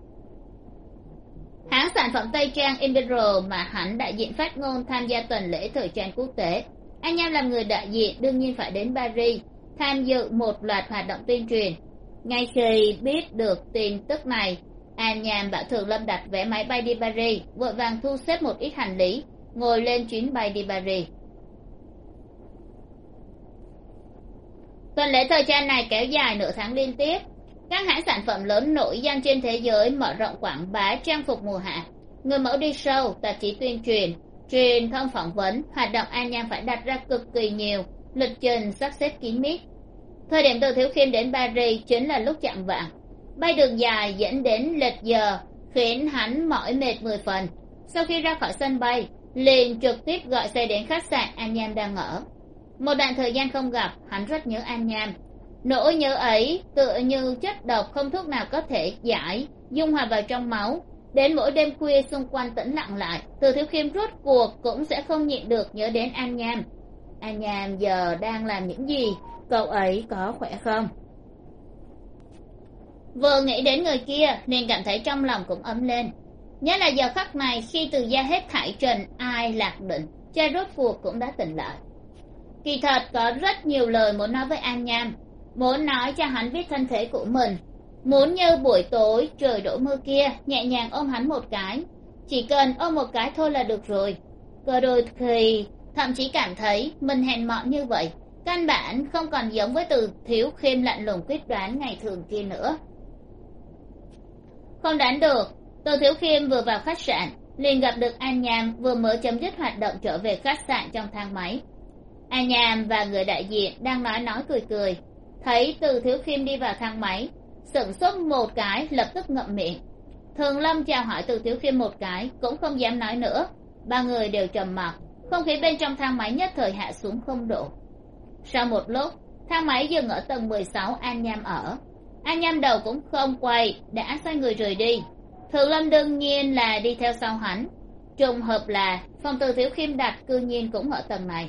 Hãng sản phẩm Tây Trang Imperial mà hắn đại diện phát ngôn tham gia tuần lễ thời trang quốc tế. An Nham làm người đại diện đương nhiên phải đến Paris tham dự một loạt hoạt động tuyên truyền. Ngay khi biết được tin tức này, An Nham bảo Thường Lâm đặt vé máy bay đi Paris, vội vàng thu xếp một ít hành lý, ngồi lên chuyến bay đi Paris. Tuần lễ thời trang này kéo dài nửa tháng liên tiếp. Các hãng sản phẩm lớn nổi danh trên thế giới mở rộng quảng bá trang phục mùa hạ. Người mẫu đi show, tạp chí tuyên truyền, truyền thông phỏng vấn, hoạt động An Nham phải đặt ra cực kỳ nhiều, lịch trình sắp xếp kín mít. Thời điểm Từ Thiếu Khiêm đến Paris chính là lúc chạng vạng. Bay đường dài dẫn đến lệch giờ khiến hắn mỏi mệt 10 phần. Sau khi ra khỏi sân bay, liền trực tiếp gọi xe đến khách sạn An Nham đang ở. Một đoạn thời gian không gặp, hắn rất nhớ An Nham. Nỗi nhớ ấy tựa như chất độc không thuốc nào có thể giải, dung hòa vào trong máu. Đến mỗi đêm khuya xung quanh tĩnh lặng lại, Từ Thiếu Khiêm rốt cuộc cũng sẽ không nhịn được nhớ đến An Nham. An Nham giờ đang làm những gì? Cậu ấy có khỏe không? Vừa nghĩ đến người kia nên cảm thấy trong lòng cũng ấm lên. Nhớ là giờ khắc này khi Từ gia hết thảy trần ai lạc định, cha rốt cuộc cũng đã tỉnh lại. Kỳ thật có rất nhiều lời muốn nói với An Nham, muốn nói cho hắn biết thân thể của mình, muốn như buổi tối trời đổ mưa kia nhẹ nhàng ôm hắn một cái. Chỉ cần ôm một cái thôi là được rồi. Có đôi khi thậm chí cảm thấy mình hèn mọn như vậy, căn bản không còn giống với Từ Thiếu Khiêm lạnh lùng quyết đoán ngày thường kia nữa. Không đoán được, Từ Thiếu Khiêm vừa vào khách sạn liền gặp được An Nham vừa mới chấm dứt hoạt động trở về khách sạn trong thang máy. An Nham và người đại diện đang nói cười cười, thấy Từ Thiếu Khiêm đi vào thang máy, sửng sốt một cái lập tức ngậm miệng. Thường Lâm chào hỏi Từ Thiếu Khiêm một cái cũng không dám nói nữa. Ba người đều trầm mặc, không khí bên trong thang máy nhất thời hạ xuống 0 độ. Sau một lúc, thang máy dừng ở tầng 16 An Nham ở. An Nham đầu cũng không quay, đã xoay người rời đi. Thường Lâm đương nhiên là đi theo sau hắn. Trùng hợp là phòng Từ Thiếu Khiêm đặt cư nhiên cũng ở tầng này.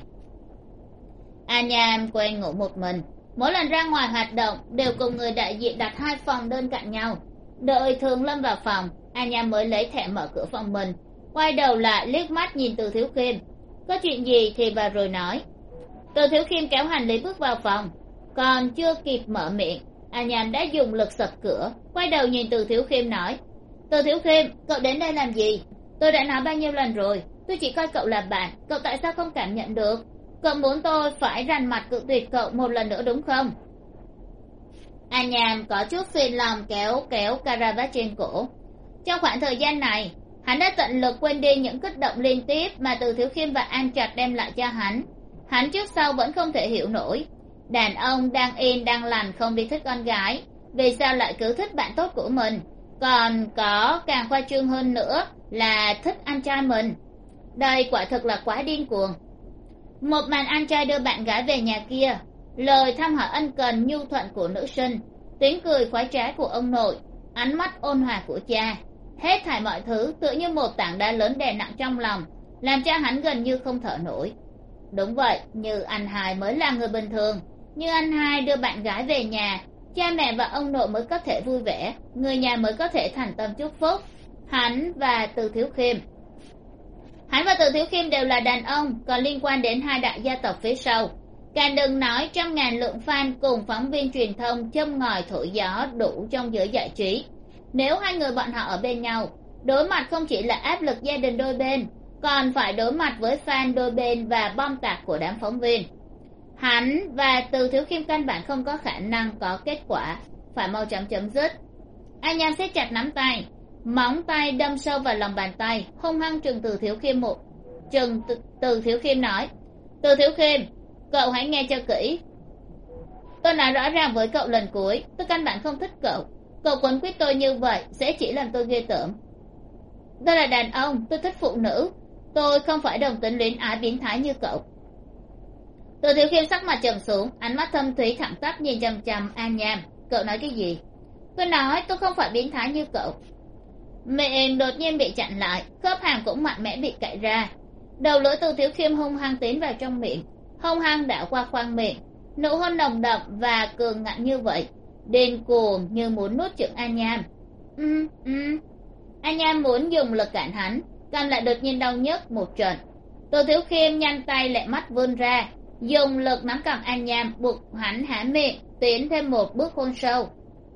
An Nham quen ngủ một mình, mỗi lần ra ngoài hoạt động đều cùng người đại diện đặt 2 phòng đơn cạnh nhau. Đợi Thường Lâm vào phòng, An Nham mới lấy thẻ mở cửa phòng mình, quay đầu lại liếc mắt nhìn Từ Thiếu Khiêm. Có chuyện gì thì vào rồi nói. Từ Thiếu Khiêm kéo hành lý bước vào phòng, còn chưa kịp mở miệng, An Nham đã dùng lực sập cửa, quay đầu nhìn Từ Thiếu Khiêm nói: Từ Thiếu Khiêm, cậu đến đây làm gì? Tôi đã nói bao nhiêu lần rồi, tôi chỉ coi cậu là bạn, cậu tại sao không cảm nhận được? Cậu muốn tôi phải rằn mặt cự tuyệt cậu một lần nữa đúng không? An Nham có chút phiền lòng kéo caravat trên cổ. Trong khoảng thời gian này, hắn đã tận lực quên đi những kích động liên tiếp mà Từ Thiếu Khiêm và An Trạch đem lại cho hắn. Hắn trước sau vẫn không thể hiểu nổi, đàn ông đang yên đang lành không đi thích con gái, vì sao lại cứ thích bạn tốt của mình, còn có càng khoa trương hơn nữa là thích anh trai mình. Đây quả thực là quá điên cuồng. Một màn anh trai đưa bạn gái về nhà kia, lời thăm hỏi ân cần nhu thuận của nữ sinh, tiếng cười khoái trá của ông nội, ánh mắt ôn hòa của cha, hết thảy mọi thứ tựa như một tảng đá lớn đè nặng trong lòng, làm cho hắn gần như không thở nổi. Đúng vậy, như anh hai mới là người bình thường, như anh hai đưa bạn gái về nhà, cha mẹ và ông nội mới có thể vui vẻ, người nhà mới có thể thành tâm chúc phúc. hắn và Từ Thiếu Khiêm. Hắn và Từ Thiếu Khiêm đều là đàn ông, còn liên quan đến hai đại gia tộc phía sau. Càng đừng nói trăm ngàn lượng fan cùng phóng viên truyền thông châm ngòi thổi gió đủ trong giới giải trí. Nếu hai người bọn họ ở bên nhau, đối mặt không chỉ là áp lực gia đình đôi bên, còn phải đối mặt với fan đôi bên và bom tạc của đám phóng viên. Hắn và Từ Thiếu Khiêm căn bản không có khả năng có kết quả, phải mau chóng chấm dứt. An Nham siết chặt nắm tay, móng tay đâm sâu vào lòng bàn tay, hung hăng trừng Từ Thiếu Khiêm một trừng. Từ Thiếu Khiêm nói, Từ Thiếu Khiêm, cậu hãy nghe cho kỹ. Tôi nói rõ ràng với cậu lần cuối, tôi căn bản không thích cậu. Cậu quấn quýt tôi như vậy sẽ chỉ làm tôi ghê tởm. Tôi là đàn ông, tôi thích phụ nữ, tôi không phải đồng tính luyến ái biến thái như cậu. Từ Thiếu Khiêm sắc mặt trầm xuống, ánh mắt thâm thúy thẳng tắp nhìn chằm chằm An Nham. Cậu nói cái gì? Tôi nói tôi không phải biến thái như cậu. Miệng đột nhiên bị chặn lại, khớp hàm cũng mạnh mẽ bị cạy ra. Đầu lưỡi Từ Thiếu Khiêm hung hăng tiến vào trong miệng, hung hăng đảo qua khoang miệng. Nụ hôn nồng đậm và cường ngạnh như vậy, điên cuồng như muốn nuốt chửng An Nham. An Nham muốn dùng lực cản hắn, cầm lại đột nhiên đau nhức một trận. Từ Thiếu Khiêm nhanh tay lẹ mắt vươn ra, dùng lực nắm cầm An Nham, buộc hắn há miệng, tiến thêm một bước hôn sâu.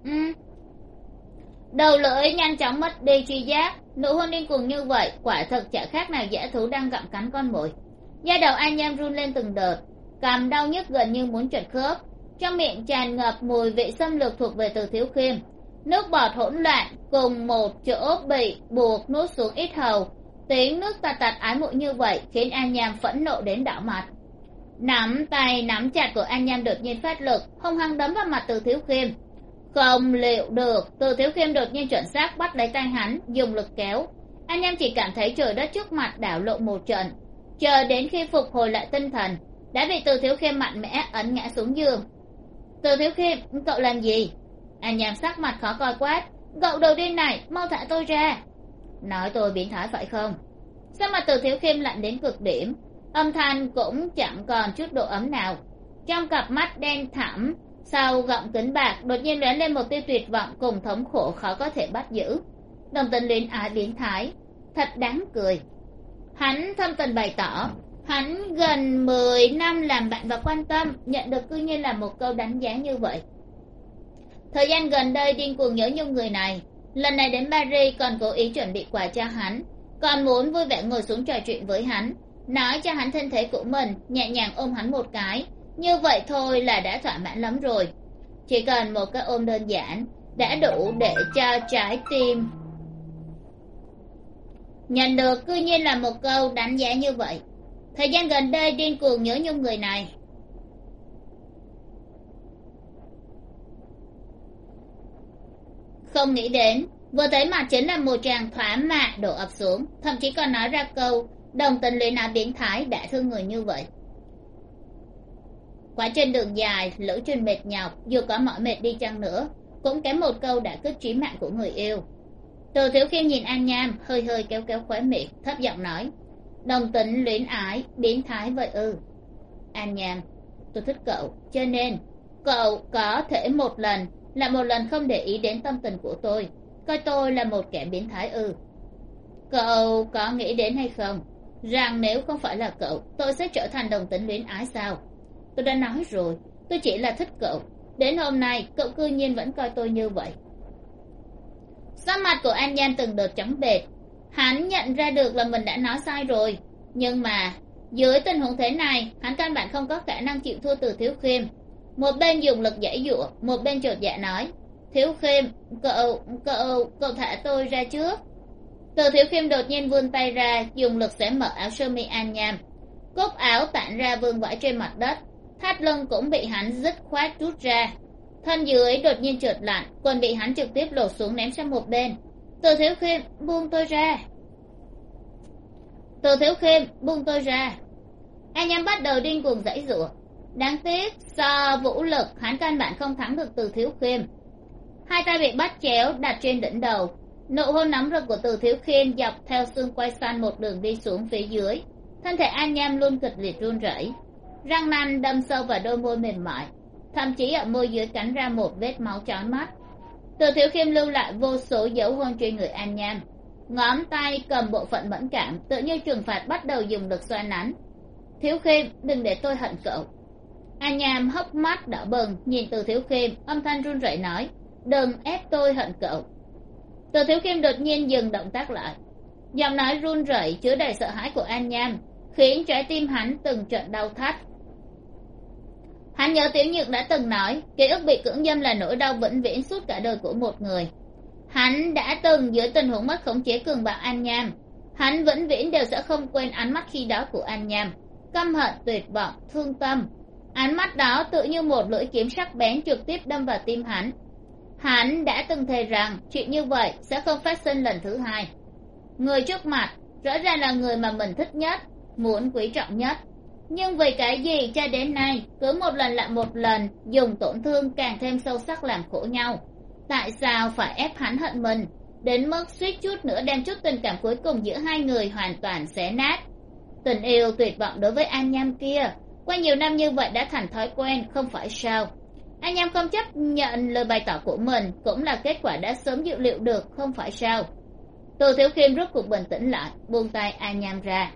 Đầu lưỡi nhanh chóng mất đi tri giác, nụ hôn điên cuồng như vậy quả thực chả khác nào dã thú đang gặm cắn con mồi. Da đầu An Nham run lên từng đợt, cằm đau nhức gần như muốn trật khớp, trong miệng tràn ngập mùi vị xâm lược thuộc về Từ Thiếu Khiêm. Nước bọt hỗn loạn cùng một chỗ bị buộc nuốt xuống ít hầu, tiếng nước tạt tạt ái muội như vậy khiến An Nham phẫn nộ đến đỏ mặt. Nắm tay nắm chặt của An Nham đột nhiên phát lực, hung hăng đấm vào mặt Từ Thiếu Khiêm. Không liệu được, Từ Thiếu Khiêm đột nhiên chuẩn xác bắt lấy tay hắn, dùng lực kéo. An Nham chỉ cảm thấy trời đất trước mặt đảo lộn một trận, chờ đến khi phục hồi lại tinh thần đã bị Từ Thiếu Khiêm mạnh mẽ ấn ngã xuống giường. Từ Thiếu Khiêm, cậu làm gì? An Nham sắc mặt khó coi quát, cậu đầu điên này, mau thả tôi ra. Nói tôi biến thái phải không? Sao mà Từ Thiếu Khiêm lạnh đến cực điểm, âm thanh cũng chẳng còn chút độ ấm nào. Trong cặp mắt đen thẳm sau gọng kính bạc đột nhiên lóe lên một tia tuyệt vọng cùng thống khổ khó có thể bắt giữ. Đồng tình luyến ái biến thái, thật đáng cười. Hắn thâm tình bày tỏ, hắn gần 10 năm làm bạn và quan tâm, nhận được cư nhiên là một câu đánh giá như vậy. Thời gian gần đây điên cuồng nhớ nhung người này, lần này đến Paris còn cố ý chuẩn bị quà cho hắn, còn muốn vui vẻ ngồi xuống trò chuyện với hắn, nói cho hắn thân thế của mình, nhẹ nhàng ôm hắn một cái. Như vậy thôi là đã thỏa mãn lắm rồi. Chỉ cần một cái ôm đơn giản đã đủ để cho trái tim nhận được cư nhiên là một câu đánh giá như vậy. Thời gian gần đây điên cuồng nhớ nhung người này. Không nghĩ đến vừa thấy mặt chính là một tràng thỏa mãn đổ ập xuống, thậm chí còn nói ra câu đồng tình luyến ái biến thái đã thương người như vậy. Quá trên đường dài lữ trình mệt nhọc, dù có mỏi mệt đi chăng nữa cũng kém một câu đã cướp chí mạng của người yêu. Từ Thiếu Khiêm nhìn An Nham, hơi hơi kéo kéo khóe miệng, thấp giọng nói, đồng tính luyến ái biến thái vậy ư? An Nham, tôi thích cậu, cho nên cậu có thể một lần là một lần không để ý đến tâm tình của tôi, coi tôi là một kẻ biến thái ư? Cậu có nghĩ đến hay không rằng nếu không phải là cậu tôi sẽ trở thành đồng tính luyến ái sao? Tôi đã nói rồi, tôi chỉ là thích cậu, đến hôm nay cậu cư nhiên vẫn coi tôi như vậy. Sắc mặt của An Nham từng đợt trắng bệch, hắn nhận ra được là mình đã nói sai rồi, nhưng mà dưới tình huống thế này hắn căn bản không có khả năng chịu thua Từ Thiếu Khiêm. Một bên dùng lực giãy giụa, một bên chột dạ nói, Thiếu Khiêm, cậu thả tôi ra trước. Từ Thiếu Khiêm đột nhiên vươn tay ra, dùng lực xé mở áo sơ mi An Nham, cúc áo tản ra vương vãi trên mặt đất, thắt lưng cũng bị hắn dứt khoát rút ra, thân dưới đột nhiên trượt lạnh, quần bị hắn trực tiếp lột xuống ném sang một bên. Từ Thiếu Khiêm, buông tôi ra. Từ Thiếu Khiêm, buông tôi ra. An Nham bắt đầu điên cuồng giãy giụa, đáng tiếc do vũ lực hắn căn bản không thắng được Từ Thiếu Khiêm. Hai tay bị bắt chéo đặt trên đỉnh đầu, nụ hôn nóng rực của Từ Thiếu Khiêm dọc theo xương quai xanh một đường đi xuống phía dưới. Thân thể An Nham luôn kịch liệt run rẩy, răng nanh đâm sâu vào đôi môi mềm mại, thậm chí ở môi dưới cắn ra một vết máu chói mắt. Từ Thiếu Khiêm lưu lại vô số dấu hôn trên người An Nham, ngón tay cầm bộ phận mẫn cảm tự như trừng phạt bắt đầu dùng lực xoa nắn. Thiếu Khiêm, đừng để tôi hận cậu. An Nham hốc mắt đỏ bừng nhìn Từ Thiếu Khiêm, âm thanh run rẩy nói, đừng ép tôi hận cậu. Từ Thiếu Khiêm đột nhiên dừng động tác lại, giọng nói run rẩy chứa đầy sợ hãi của An Nham khiến trái tim hắn từng trận đau thắt. Hắn nhớ Tiểu Nhược đã từng nói ký ức bị cưỡng dâm là nỗi đau vĩnh viễn suốt cả đời của một người. Hắn đã từng dưới tình huống mất khống chế cường bạo An Nham. Hắn vĩnh viễn đều sẽ không quên ánh mắt khi đó của An Nham, căm hận, tuyệt vọng, thương tâm. Ánh mắt đó tự như một lưỡi kiếm sắc bén trực tiếp đâm vào tim hắn. Hắn đã từng thề rằng chuyện như vậy sẽ không phát sinh lần thứ hai. Người trước mặt rõ ràng là người mà mình thích nhất, muốn quý trọng nhất, nhưng vì cái gì cho đến nay cứ một lần lại một lần dùng tổn thương càng thêm sâu sắc làm khổ nhau. Tại sao phải ép hắn hận mình đến mức suýt chút nữa đem chút tình cảm cuối cùng giữa hai người hoàn toàn xé nát? Tình yêu tuyệt vọng đối với An Nham kia qua nhiều năm như vậy đã thành thói quen, không phải sao? An Nham không chấp nhận lời bày tỏ của mình cũng là kết quả đã sớm dự liệu được, không phải sao? Từ Thiếu Khiêm rốt cuộc bình tĩnh lại, buông tay An Nham ra.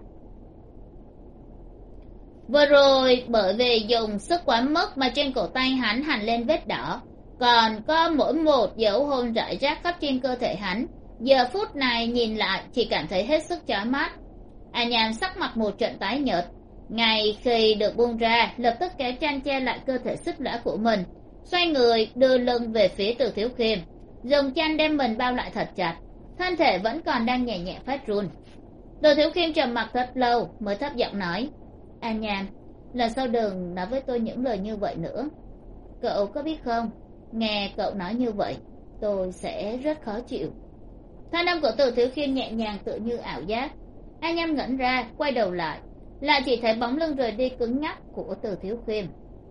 Vừa rồi bởi vì dùng sức quá mức mà trên cổ tay hắn hành lên vết đỏ, còn có mỗi một dấu hôn rải rác khắp trên cơ thể hắn. Giờ phút này nhìn lại chỉ cảm thấy hết sức chói mắt. An Nham sắc mặt một trận tái nhợt, ngay khi được buông ra lập tức kéo chăn che lại cơ thể xích lõa của mình, xoay người đưa lưng về phía Từ Thiếu Khiêm, dùng chăn đem mình bao lại thật chặt, thân thể vẫn còn đang nhẹ nhẹ phát run. Từ Thiếu Khiêm trầm mặc thật lâu mới thấp giọng nói, An Nham, lần sau đừng nói với tôi những lời như vậy nữa. Cậu có biết không, nghe cậu nói như vậy tôi sẽ rất khó chịu. Thanh âm của Từ Thiếu Khiêm nhẹ nhàng tự như ảo giác. An Nham ngẩn ra quay đầu lại chỉ thấy bóng lưng rời đi cứng nhắc của Từ Thiếu Khiêm.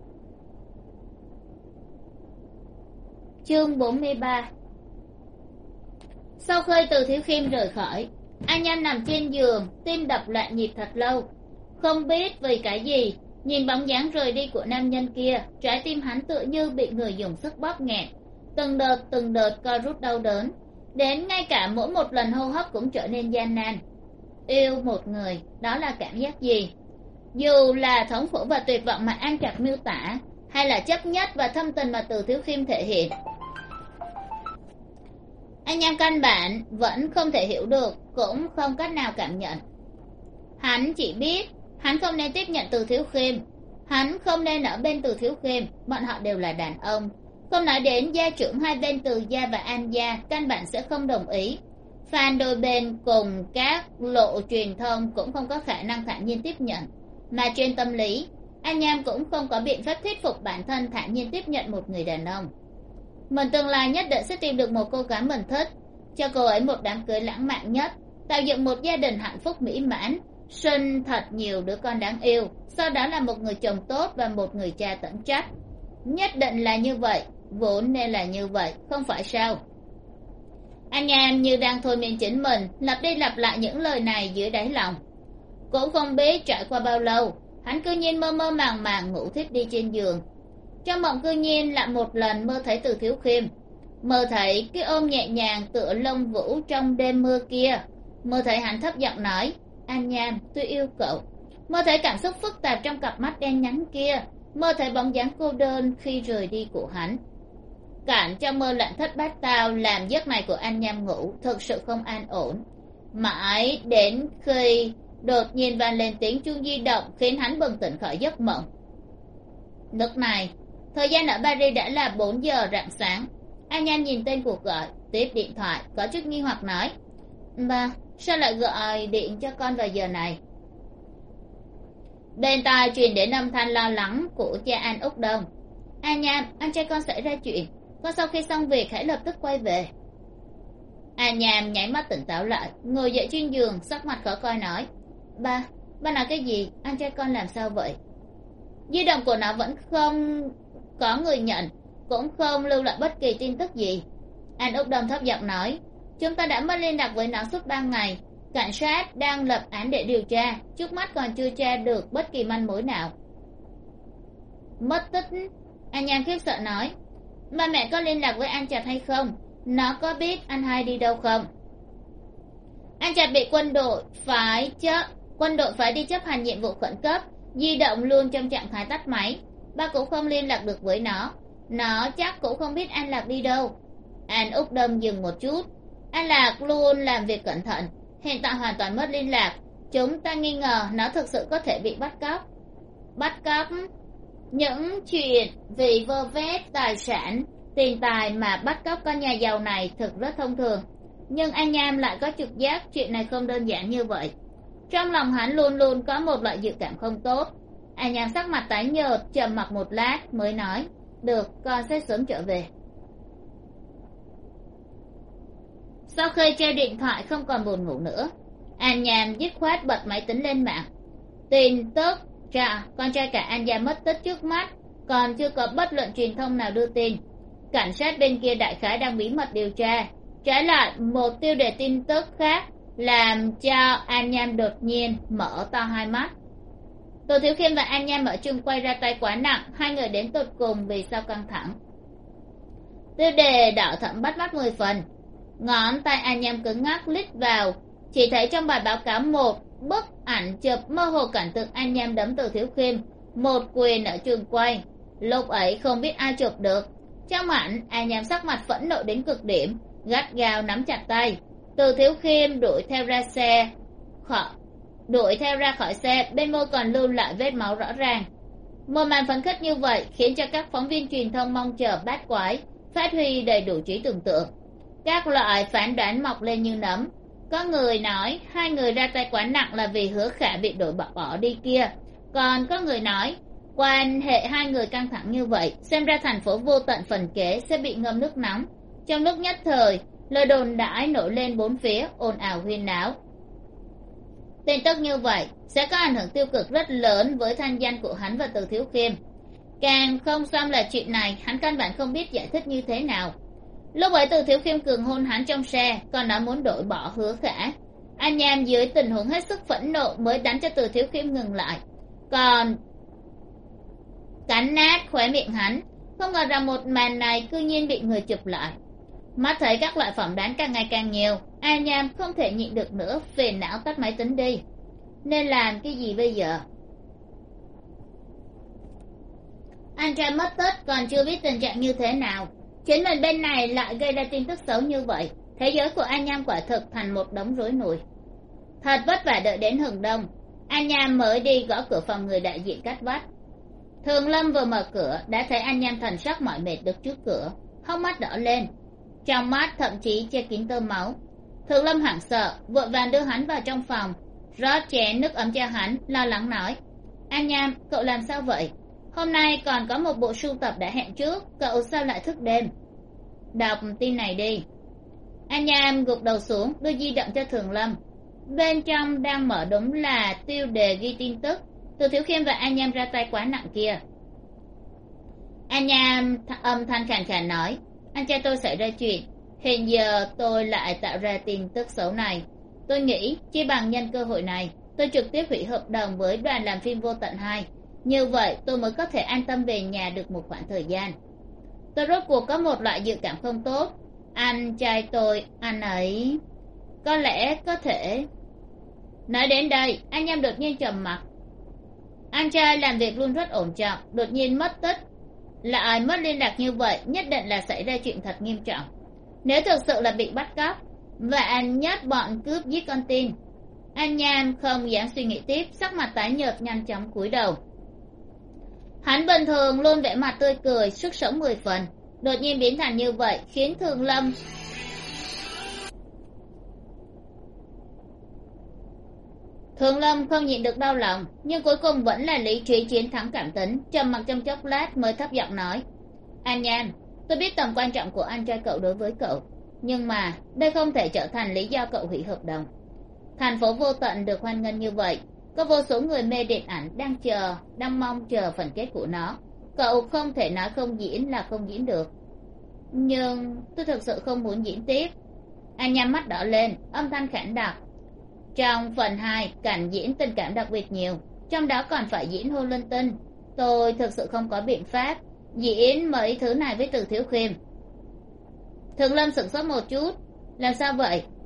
Chương 43. Sau khi Từ Thiếu Khiêm rời khỏi, An Nham nằm trên giường, tim đập loạn nhịp thật lâu. Không biết vì cái gì, nhìn bóng dáng rời đi của nam nhân kia, trái tim hắn tựa như bị người dùng sức bóp nghẹt, từng đợt co rút đau đớn, đến ngay cả mỗi một lần hô hấp cũng trở nên gian nan. Yêu một người, đó là cảm giác gì? Dù là thống khổ và tuyệt vọng mà An Trạch miêu tả, hay là chấp nhất và thâm tình mà Từ Thiếu Khiêm thể hiện, An Nham căn bản vẫn không thể hiểu được, cũng không cách nào cảm nhận. Hắn chỉ biết hắn không nên tiếp nhận Từ Thiếu Khiêm, hắn không nên ở bên Từ Thiếu Khiêm. Bọn họ đều là đàn ông, không nói đến gia trưởng hai bên Từ gia và An gia căn bản sẽ không đồng ý. Fan đôi bên cùng các lộ truyền thông cũng không có khả năng thản nhiên tiếp nhận, mà trên tâm lý An Nham cũng không có biện pháp thuyết phục bản thân thản nhiên tiếp nhận một người đàn ông. Mình tương lai nhất định sẽ tìm được một cô gái mình thích, cho cô ấy một đám cưới lãng mạn nhất, tạo dựng một gia đình hạnh phúc mỹ mãn, sinh thật nhiều đứa con đáng yêu, sau đó là một người chồng tốt và một người cha tận trách. Nhất định là như vậy, vốn nên là như vậy, không phải sao? An Nham như đang thôi miên chính mình, lặp đi lặp lại những lời này dưới đáy lòng. Cũng không biết trải qua bao lâu, hắn cư nhiên mơ mơ màng màng ngủ thiếp đi trên giường. Trong mộng cư nhiên lại một lần mơ thấy Từ Thiếu Khiêm, mơ thấy cái ôm nhẹ nhàng tựa lông vũ trong đêm mưa kia, mơ thấy hắn thấp giọng nói, An Nham, tôi yêu cậu. Mơ thấy cảm xúc phức tạp trong cặp mắt đen nhánh kia, mơ thấy bóng dáng cô đơn khi rời đi của hắn. Cảnh trong mơ lạnh thất bát tao làm giấc này của An Nham ngủ thực sự không an ổn. Mãi đến khi đột nhiên vang lên tiếng chuông di động khiến hắn bừng tỉnh khỏi giấc mộng. Lúc này thời gian ở Paris đã là 4 giờ rạng sáng. An Nham nhìn tên cuộc gọi, tiếp điện thoại, có chút nghi hoặc nói, Ba, sao lại gọi điện cho con vào giờ này? Bên tai truyền đến âm thanh lo lắng của cha An Úc Đông. An Nham, anh trai con xảy ra chuyện, con sau khi xong việc hãy lập tức quay về. An Nham nháy mắt tỉnh táo lại, ngồi dậy trên giường, sắc mặt khó coi nói, Ba nói cái gì? Anh trai con làm sao vậy? Di động của nó vẫn không có người nhận, cũng không lưu lại bất kỳ tin tức gì. An Úc Đông thấp giọng nói, chúng ta đã mất liên lạc với nó suốt 3 ngày. Cảnh sát đang lập án để điều tra, trước mắt còn chưa tra được bất kỳ manh mối nào. Mất tích? An Nham khiếp sợ nói, ba mẹ có liên lạc với An Trạch hay không? Nó có biết anh hai đi đâu không? Anh chàng bị quân đội phải đi chấp hành nhiệm vụ khẩn cấp, di động luôn trong trạng thái tắt máy. Ba cũng không liên lạc được với nó chắc cũng không biết An Lạc đi đâu. An Úc Đâm dừng một chút. An Lạc luôn làm việc cẩn thận, hiện tại hoàn toàn mất liên lạc. Chúng ta nghi ngờ nó thực sự có thể bị bắt cóc. Bắt cóc? Những chuyện vì vơ vét tài sản, tiền tài mà bắt cóc con nhà giàu này thực rất thông thường. Nhưng anh Nham lại có trực giác chuyện này không đơn giản như vậy. Trong lòng hắn luôn luôn có một loại dự cảm không tốt. Anh Nham sắc mặt tái nhợt, trầm mặc một lát mới nói, được, con sẽ sớm trở về. Sau khi treo điện thoại không còn buồn ngủ nữa, An Nham dứt khoát bật máy tính lên mạng. Tin tức con trai cả An Gia mất tích trước mắt, còn chưa có bất luận truyền thông nào đưa tin. Cảnh sát bên kia đại khái đang bí mật điều tra. Trái lại, một tiêu đề tin tức khác làm cho An Nham đột nhiên mở to hai mắt. Tô Thiếu Khiêm và An Nham ở chung quay ra tay quá nặng, hai người đến tột cùng vì sao căng thẳng. Tiêu đề đỏ thẫm bắt mắt 10 phần. Ngón tay An Nham cứng ngắc lít vào, chỉ thấy trong bài báo cáo một bức ảnh chụp mơ hồ cảnh tượng An Nham đấm Tô Thiếu Khiêm một quyền ở trường quay. Lúc ấy không biết ai chụp được. Trong ảnh, An Nham sắc mặt phẫn nộ đến cực điểm, gắt gao nắm chặt tay. Tô Thiếu Khiêm đuổi theo ra khỏi xe, bên môi còn lưu lại vết máu rõ ràng. Một màn phấn khích như vậy khiến cho các phóng viên truyền thông mong chờ bát quái, phát huy đầy đủ trí tưởng tượng. Các loại phán đoán mọc lên như nấm. Có người nói hai người ra tay quá nặng là vì Hứa Khả bị đổi bỏ đi kia, còn có người nói quan hệ hai người căng thẳng như vậy, xem ra thành phố vô tận phần kế sẽ bị ngâm nước nóng. Trong lúc nhất thời, lời đồn đãi nổi lên bốn phía, ồn ào huyên náo. Tin tức như vậy sẽ có ảnh hưởng tiêu cực rất lớn với thanh danh của hắn và Từ Thiếu Khiêm. Càng không xong là chuyện này hắn căn bản không biết giải thích như thế nào. Lúc ấy Từ Thiếu Khiêm cường hôn hắn trong xe, còn nói muốn đổi bỏ Hứa Khả. An Nham dưới tình huống hết sức phẫn nộ mới đánh cho Từ Thiếu Khiêm ngừng lại, còn cắn nát khóe miệng hắn. Không ngờ rằng một màn này cư nhiên bị người chụp lại. Mắt thấy các loại phỏng đoán càng ngày càng nhiều, An Nham không thể nhịn được nữa, phiền não tắt máy tính đi. Nên làm cái gì bây giờ? Anh trai mất tích còn chưa biết tình trạng như thế nào, chính mình bên này lại gây ra tin tức xấu như vậy. Thế giới của An Nham quả thực thành một đống rối nùi. Thật vất vả đợi đến hừng đông, An Nham mới đi gõ cửa phòng người đại diện Cát Vách. Thường Lâm vừa mở cửa đã thấy An Nham thần sắc mỏi mệt đứng trước cửa, hốc mắt đỏ lên, trong mắt thậm chí che kín tơ máu. Thường Lâm hoảng sợ, vội vàng đưa hắn vào trong phòng, rót chén nước ấm cho hắn, lo lắng nói, An Nham, cậu làm sao vậy? Hôm nay còn có một bộ sưu tập đã hẹn trước, cậu sao lại thức đêm? Đọc tin này đi. An Nham gục đầu xuống, đưa di động cho Thường Lâm. Bên trong đang mở đúng là tiêu đề ghi tin tức Từ Thiếu Khiêm và An Nham ra tay quá nặng kia. An Nham âm thanh khàn khàn nói, anh trai tôi xảy ra chuyện, hiện giờ tôi lại tạo ra tin tức xấu này. Tôi nghĩ chỉ bằng nhân cơ hội này, tôi trực tiếp hủy hợp đồng với đoàn làm phim Vô Tận 2. Như vậy tôi mới có thể an tâm về nhà được một khoảng thời gian. Tôi rốt cuộc có một loại dự cảm không tốt. Anh trai tôi, anh ấy có lẽ có thể... Nói đến đây, anh Nham đột nhiên trầm mặc. Anh trai làm việc luôn rất ổn trọng, đột nhiên mất tích, lại mất liên lạc như vậy, nhất định là xảy ra chuyện thật nghiêm trọng. Nếu thực sự là bị bắt cóc, và anh nhát bọn cướp giết con tin. Anh Nham không dám suy nghĩ tiếp, sắc mặt tái nhợt nhanh chóng cúi đầu. Hắn bình thường luôn vẻ mặt tươi cười, sức sống 10 phần, đột nhiên biến thành như vậy khiến Thường Lâm không nhịn được đau lòng, nhưng cuối cùng vẫn là lý trí chiến thắng cảm tính, trầm mặc trong chốc lát mới thấp giọng nói, An Nham, tôi biết tầm quan trọng của anh trai cậu đối với cậu, nhưng mà đây không thể trở thành lý do cậu hủy hợp đồng. Thành phố Vô Tận được hoan nghênh như vậy, có vô số người mê điện ảnh đang mong chờ phần kết của nó. Cậu không thể nói không diễn là không diễn được. Nhưng tôi thực sự không muốn diễn tiếp. Anh nhắm mắt đỏ lên, âm thanh khản đặc. Trong phần 2, cảnh diễn tình cảm đặc biệt nhiều, trong đó còn phải diễn hôn linh tinh. Tôi thực sự không có biện pháp diễn mấy thứ này với Từ Thiếu Khiêm. Thường Lâm sửng sốt một chút. Làm sao vậy?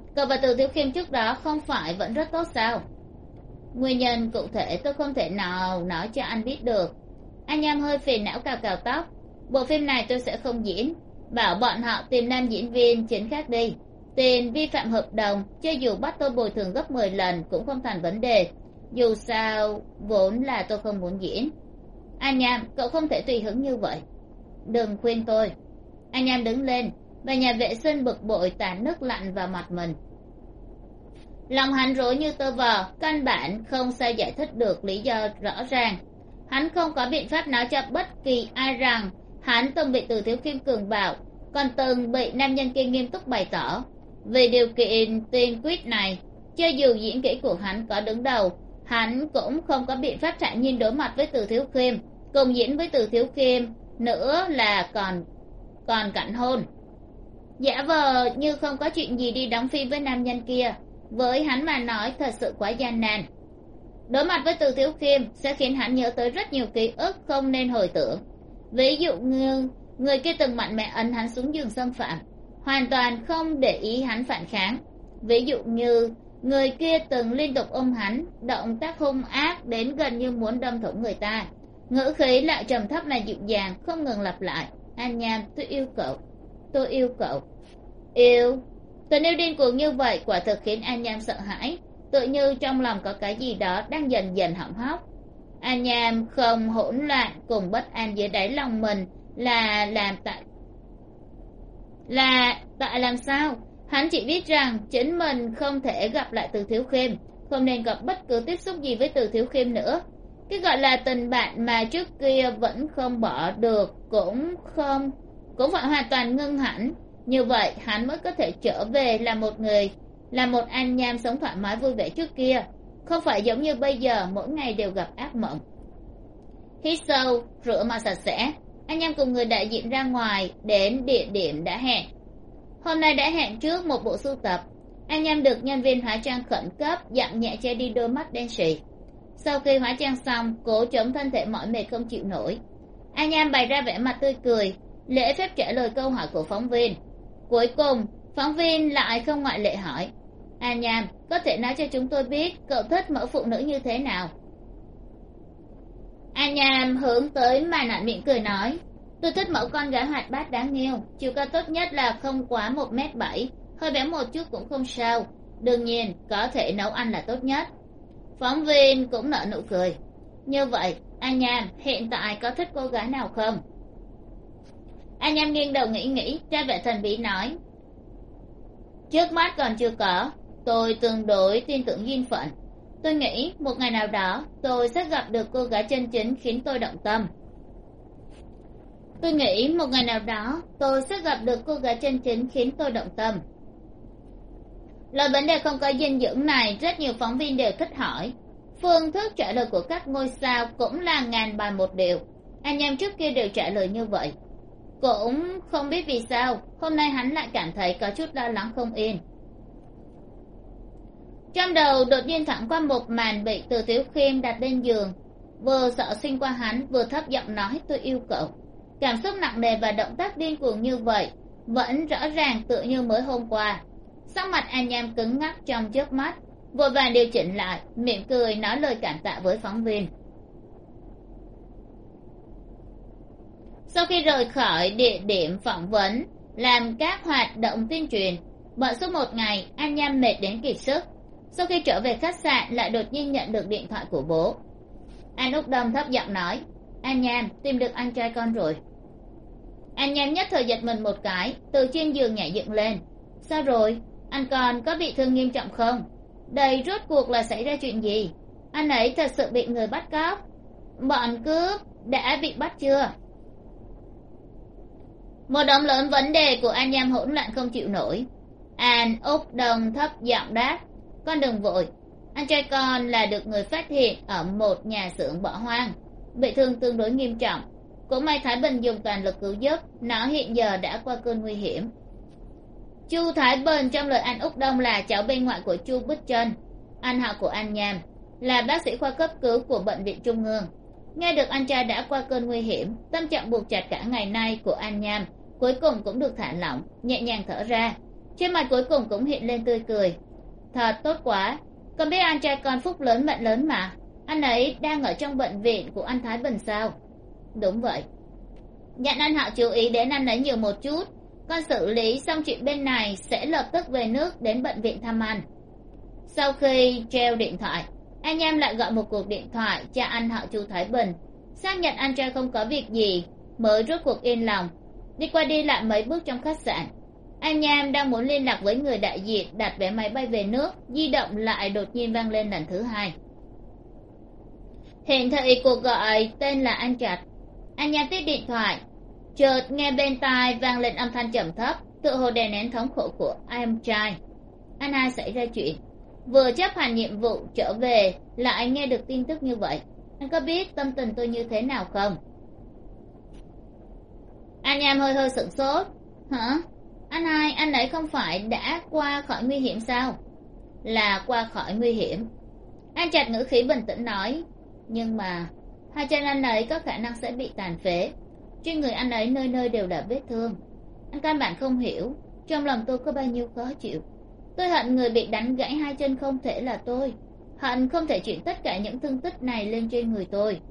Cậu và Từ Thiếu Khiêm trước đó không phải vẫn rất tốt sao? Nguyên nhân cụ thể tôi không thể nào nói cho anh biết được. Anh Nham hơi phiền não cào cào tóc. Bộ phim này tôi sẽ không diễn, bảo bọn họ tìm nam diễn viên chính khác đi. Tiền vi phạm hợp đồng, cho dù bắt tôi bồi thường gấp 10 lần cũng không thành vấn đề. Dù sao vốn là tôi không muốn diễn. Anh Nham, cậu không thể tùy hứng như vậy. Đừng khuyên tôi. Anh Nham đứng lên và nhà vệ sinh bực bội tạt nước lạnh vào mặt mình. Lòng hắn rối như tơ vò, căn bản không sao giải thích được lý do rõ ràng. Hắn không có biện pháp nói cho bất kỳ ai rằng hắn từng bị Từ Thiếu Khiêm cường bạo, còn từng bị nam nhân kia nghiêm túc bày tỏ. Vì điều kiện tiên quyết này, cho dù diễn kỹ của hắn có đứng đầu, hắn cũng không có biện pháp thản nhiên đối mặt với Từ Thiếu Khiêm, cùng diễn với Từ Thiếu Khiêm nữa là còn cảnh hôn. Giả vờ như không có chuyện gì đi đóng phim với nam nhân kia, với hắn mà nói thật sự quá gian nan. Đối mặt với Từ Thiếu Khiêm sẽ khiến hắn nhớ tới rất nhiều ký ức không nên hồi tưởng. Ví dụ như người kia từng mạnh mẽ ấn hắn xuống giường xâm phạm, hoàn toàn không để ý hắn phản kháng. Ví dụ như người kia từng liên tục ôm hắn, động tác hung ác đến gần như muốn đâm thủng người ta, ngữ khí lại trầm thấp là dịu dàng không ngừng lặp lại: An Nham, tôi yêu cậu, tôi yêu cậu. Yêu. Tình yêu điên cuồng như vậy quả thực khiến An Nham sợ hãi, tự như trong lòng có cái gì đó đang dần dần hỏng hóc. An Nham không hỗn loạn cùng bất an dưới đáy lòng mình là tại làm sao. Hắn chỉ biết rằng chính mình không thể gặp lại Từ Thiếu Khiêm, không nên gặp bất cứ tiếp xúc gì với Từ Thiếu Khiêm nữa. Cái gọi là tình bạn mà trước kia vẫn không bỏ được cũng phải hoàn toàn ngưng hẳn. Như vậy hắn mới có thể trở về là một An Nham sống thoải mái vui vẻ trước kia, không phải giống như bây giờ mỗi ngày đều gặp ác mộng. Hít sâu, rửa mặt sạch sẽ, An Nham cùng người đại diện ra ngoài đến địa điểm đã hẹn. Hôm nay đã hẹn trước một bộ sưu tập. An Nham được nhân viên hóa trang khẩn cấp dặn nhẹ che đi đôi mắt đen sì. Sau khi hóa trang xong, cố chống thân thể mỏi mệt không chịu nổi. An Nham bày ra vẻ mặt tươi cười, lễ phép trả lời câu hỏi của phóng viên. Cuối cùng phóng viên lại không ngoại lệ hỏi: An Nham, có thể nói cho chúng tôi biết cậu thích mẫu phụ nữ như thế nào? An Nham hướng tới màn ảnh miệng cười nói: tôi thích mẫu con gái hoạt bát đáng yêu, chiều cao tốt nhất là không quá 1m7, hơi béo một chút cũng không sao, đương nhiên có thể nấu ăn là tốt nhất. Phóng viên cũng nở nụ cười. Như vậy An Nham hiện tại có thích cô gái nào không? An Nham nghiêng đầu nghĩ ra vẻ thần bí nói: trước mắt còn chưa có, tôi tương đối tin tưởng duyên phận. Tôi nghĩ một ngày nào đó tôi sẽ gặp được cô gái chân chính khiến tôi động tâm. Lời vấn đề không có dinh dưỡng này rất nhiều phóng viên đều thích hỏi. Phương thức trả lời của các ngôi sao cũng là ngàn bài một điều. Anh Nham trước kia đều trả lời như vậy. Cũng không biết vì sao hôm nay hắn lại cảm thấy có chút lo lắng không yên. Trong đầu đột nhiên thẳng qua một màn bị Từ Thiếu Khiêm đặt lên giường, vừa sợ xuyên qua hắn vừa thấp giọng nói tôi yêu cậu. Cảm xúc nặng nề và động tác điên cuồng như vậy vẫn rõ ràng tựa như mới hôm qua. Sắc mặt An Nham cứng ngắc trong chớp mắt, vội vàng điều chỉnh lại, mỉm cười nói lời cảm tạ với phóng viên. Sau khi rời khỏi địa điểm phỏng vấn làm các hoạt động tuyên truyền, bận suốt một ngày, An Nham mệt đến kiệt sức. Sau khi trở về khách sạn lại đột nhiên nhận được điện thoại của bố. An Úc Đông thấp giọng nói: An Nham, tìm được anh trai con rồi. An Nham nhất thời giật mình một cái, từ trên giường nhảy dựng lên. Sao rồi? Anh còn có bị thương nghiêm trọng không? Đây rốt cuộc là xảy ra chuyện gì? Anh ấy thật sự bị người bắt cóc? Bọn cướp đã bị bắt chưa? Một đống lớn vấn đề của An Nham hỗn loạn không chịu nổi. An Úc Đông thấp giọng đáp: con đừng vội, anh trai con là được người phát hiện ở một nhà xưởng bỏ hoang, bị thương tương đối nghiêm trọng. Cũng may Thái Bình dùng toàn lực cứu giúp, nó hiện giờ đã qua cơn nguy hiểm. Chu Thái Bình trong lời An Úc Đông là cháu bên ngoại của Chu Bích Trân, anh họ của An Nham, là bác sĩ khoa cấp cứu của bệnh viện Trung ương. Nghe được anh trai đã qua cơn nguy hiểm, tâm trạng buộc chặt cả ngày nay của An Nham cuối cùng cũng được thả lỏng, nhẹ nhàng thở ra. trên mặt cuối cùng cũng hiện lên tươi cười. Thật tốt quá, con biết anh trai con phúc lớn mệnh lớn mà. Anh ấy đang ở trong bệnh viện của anh Thái Bình sao? Đúng vậy. Dặn anh Hạo chú ý đến anh ấy nhiều một chút, con xử lý xong chuyện bên này sẽ lập tức về nước đến bệnh viện thăm anh. Sau khi treo điện thoại, anh Nham lại gọi một cuộc điện thoại cho anh Hạo Chu Thái Bình, xác nhận anh trai không có việc gì mới rốt cuộc yên lòng. Đi qua đi lại mấy bước trong khách sạn, anh Nham đang muốn liên lạc với người đại diện đặt vé máy bay về nước, di động lại đột nhiên vang lên lần thứ hai. Hiển thị cuộc gọi tên là anh Trạch. Anh Nham tiếp điện thoại, chợt nghe bên tai vang lên âm thanh trầm thấp, tựa hồ đè nén thống khổ của em trai. Anh hai xảy ra chuyện, vừa chấp hành nhiệm vụ trở về lại nghe được tin tức như vậy. Anh có biết tâm tình tôi như thế nào không? Anh Nham hơi hơi sửng sốt. Hả? Anh hai, anh ấy không phải đã qua khỏi nguy hiểm sao? Là qua khỏi nguy hiểm. Anh Trạch ngữ khí bình tĩnh nói, nhưng mà hai chân anh ấy có khả năng sẽ bị tàn phế. Trên người anh ấy nơi nơi đều là vết thương. Anh căn bản không hiểu trong lòng tôi có bao nhiêu khó chịu. Tôi hận người bị đánh gãy hai chân không thể là tôi, hận không thể chuyển tất cả những thương tích này lên trên người tôi.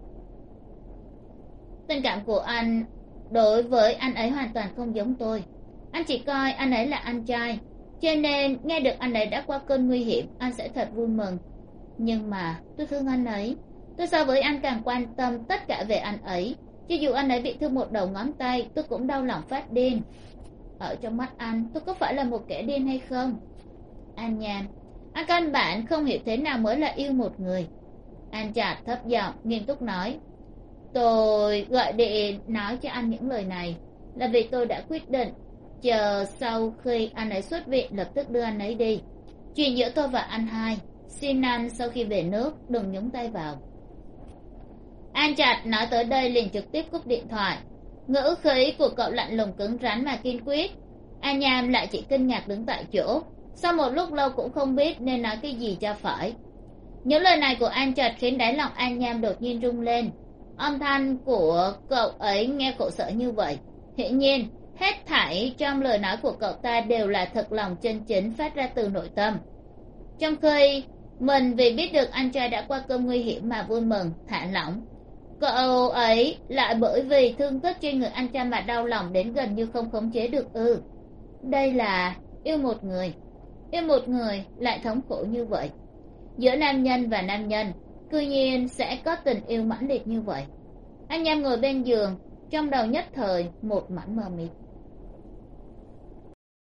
Tình cảm của anh đối với anh ấy hoàn toàn không giống tôi. Anh chỉ coi anh ấy là anh trai, cho nên nghe được anh ấy đã qua cơn nguy hiểm anh sẽ thật vui mừng. Nhưng mà tôi thương anh ấy, tôi so với anh càng quan tâm tất cả về anh ấy. Cho dù anh ấy bị thương một đầu ngón tay tôi cũng đau lòng phát điên. Ở trong mắt anh tôi có phải là một kẻ điên hay không? Anh Nham, anh căn bản không hiểu thế nào mới là yêu một người. Anh Trạch thấp giọng nghiêm túc nói, tôi gọi điện nói cho anh những lời này là vì tôi đã quyết định chờ sau khi anh ấy xuất viện lập tức đưa anh ấy đi. Chuyện giữa tôi và anh hai, xin anh sau khi về nước đừng nhúng tay vào. Anh Trạch nói tới đây liền trực tiếp cúp điện thoại. Ngữ khí của cậu lạnh lùng cứng rắn mà kiên quyết. Anh Nham lại chỉ kinh ngạc đứng tại chỗ, sau một lúc lâu cũng không biết nên nói cái gì cho phải. Những lời này của anh Trạch khiến đáy lòng anh Nham đột nhiên rung lên. Âm thanh của cậu ấy nghe khổ sở như vậy, hiển nhiên hết thảy trong lời nói của cậu ta đều là thật lòng chân chính phát ra từ nội tâm. Trong khi mình vì biết được anh trai đã qua cơn nguy hiểm mà vui mừng thả lỏng, cậu ấy lại bởi vì thương tích trên người anh trai mà đau lòng đến gần như không khống chế được ư? Đây là yêu một người lại thống khổ như vậy. Giữa nam nhân và nam nhân cư nhiên sẽ có tình yêu mãnh liệt như vậy. Anh Nham ngồi bên giường, trong đầu nhất thời một mảnh mờ mịt.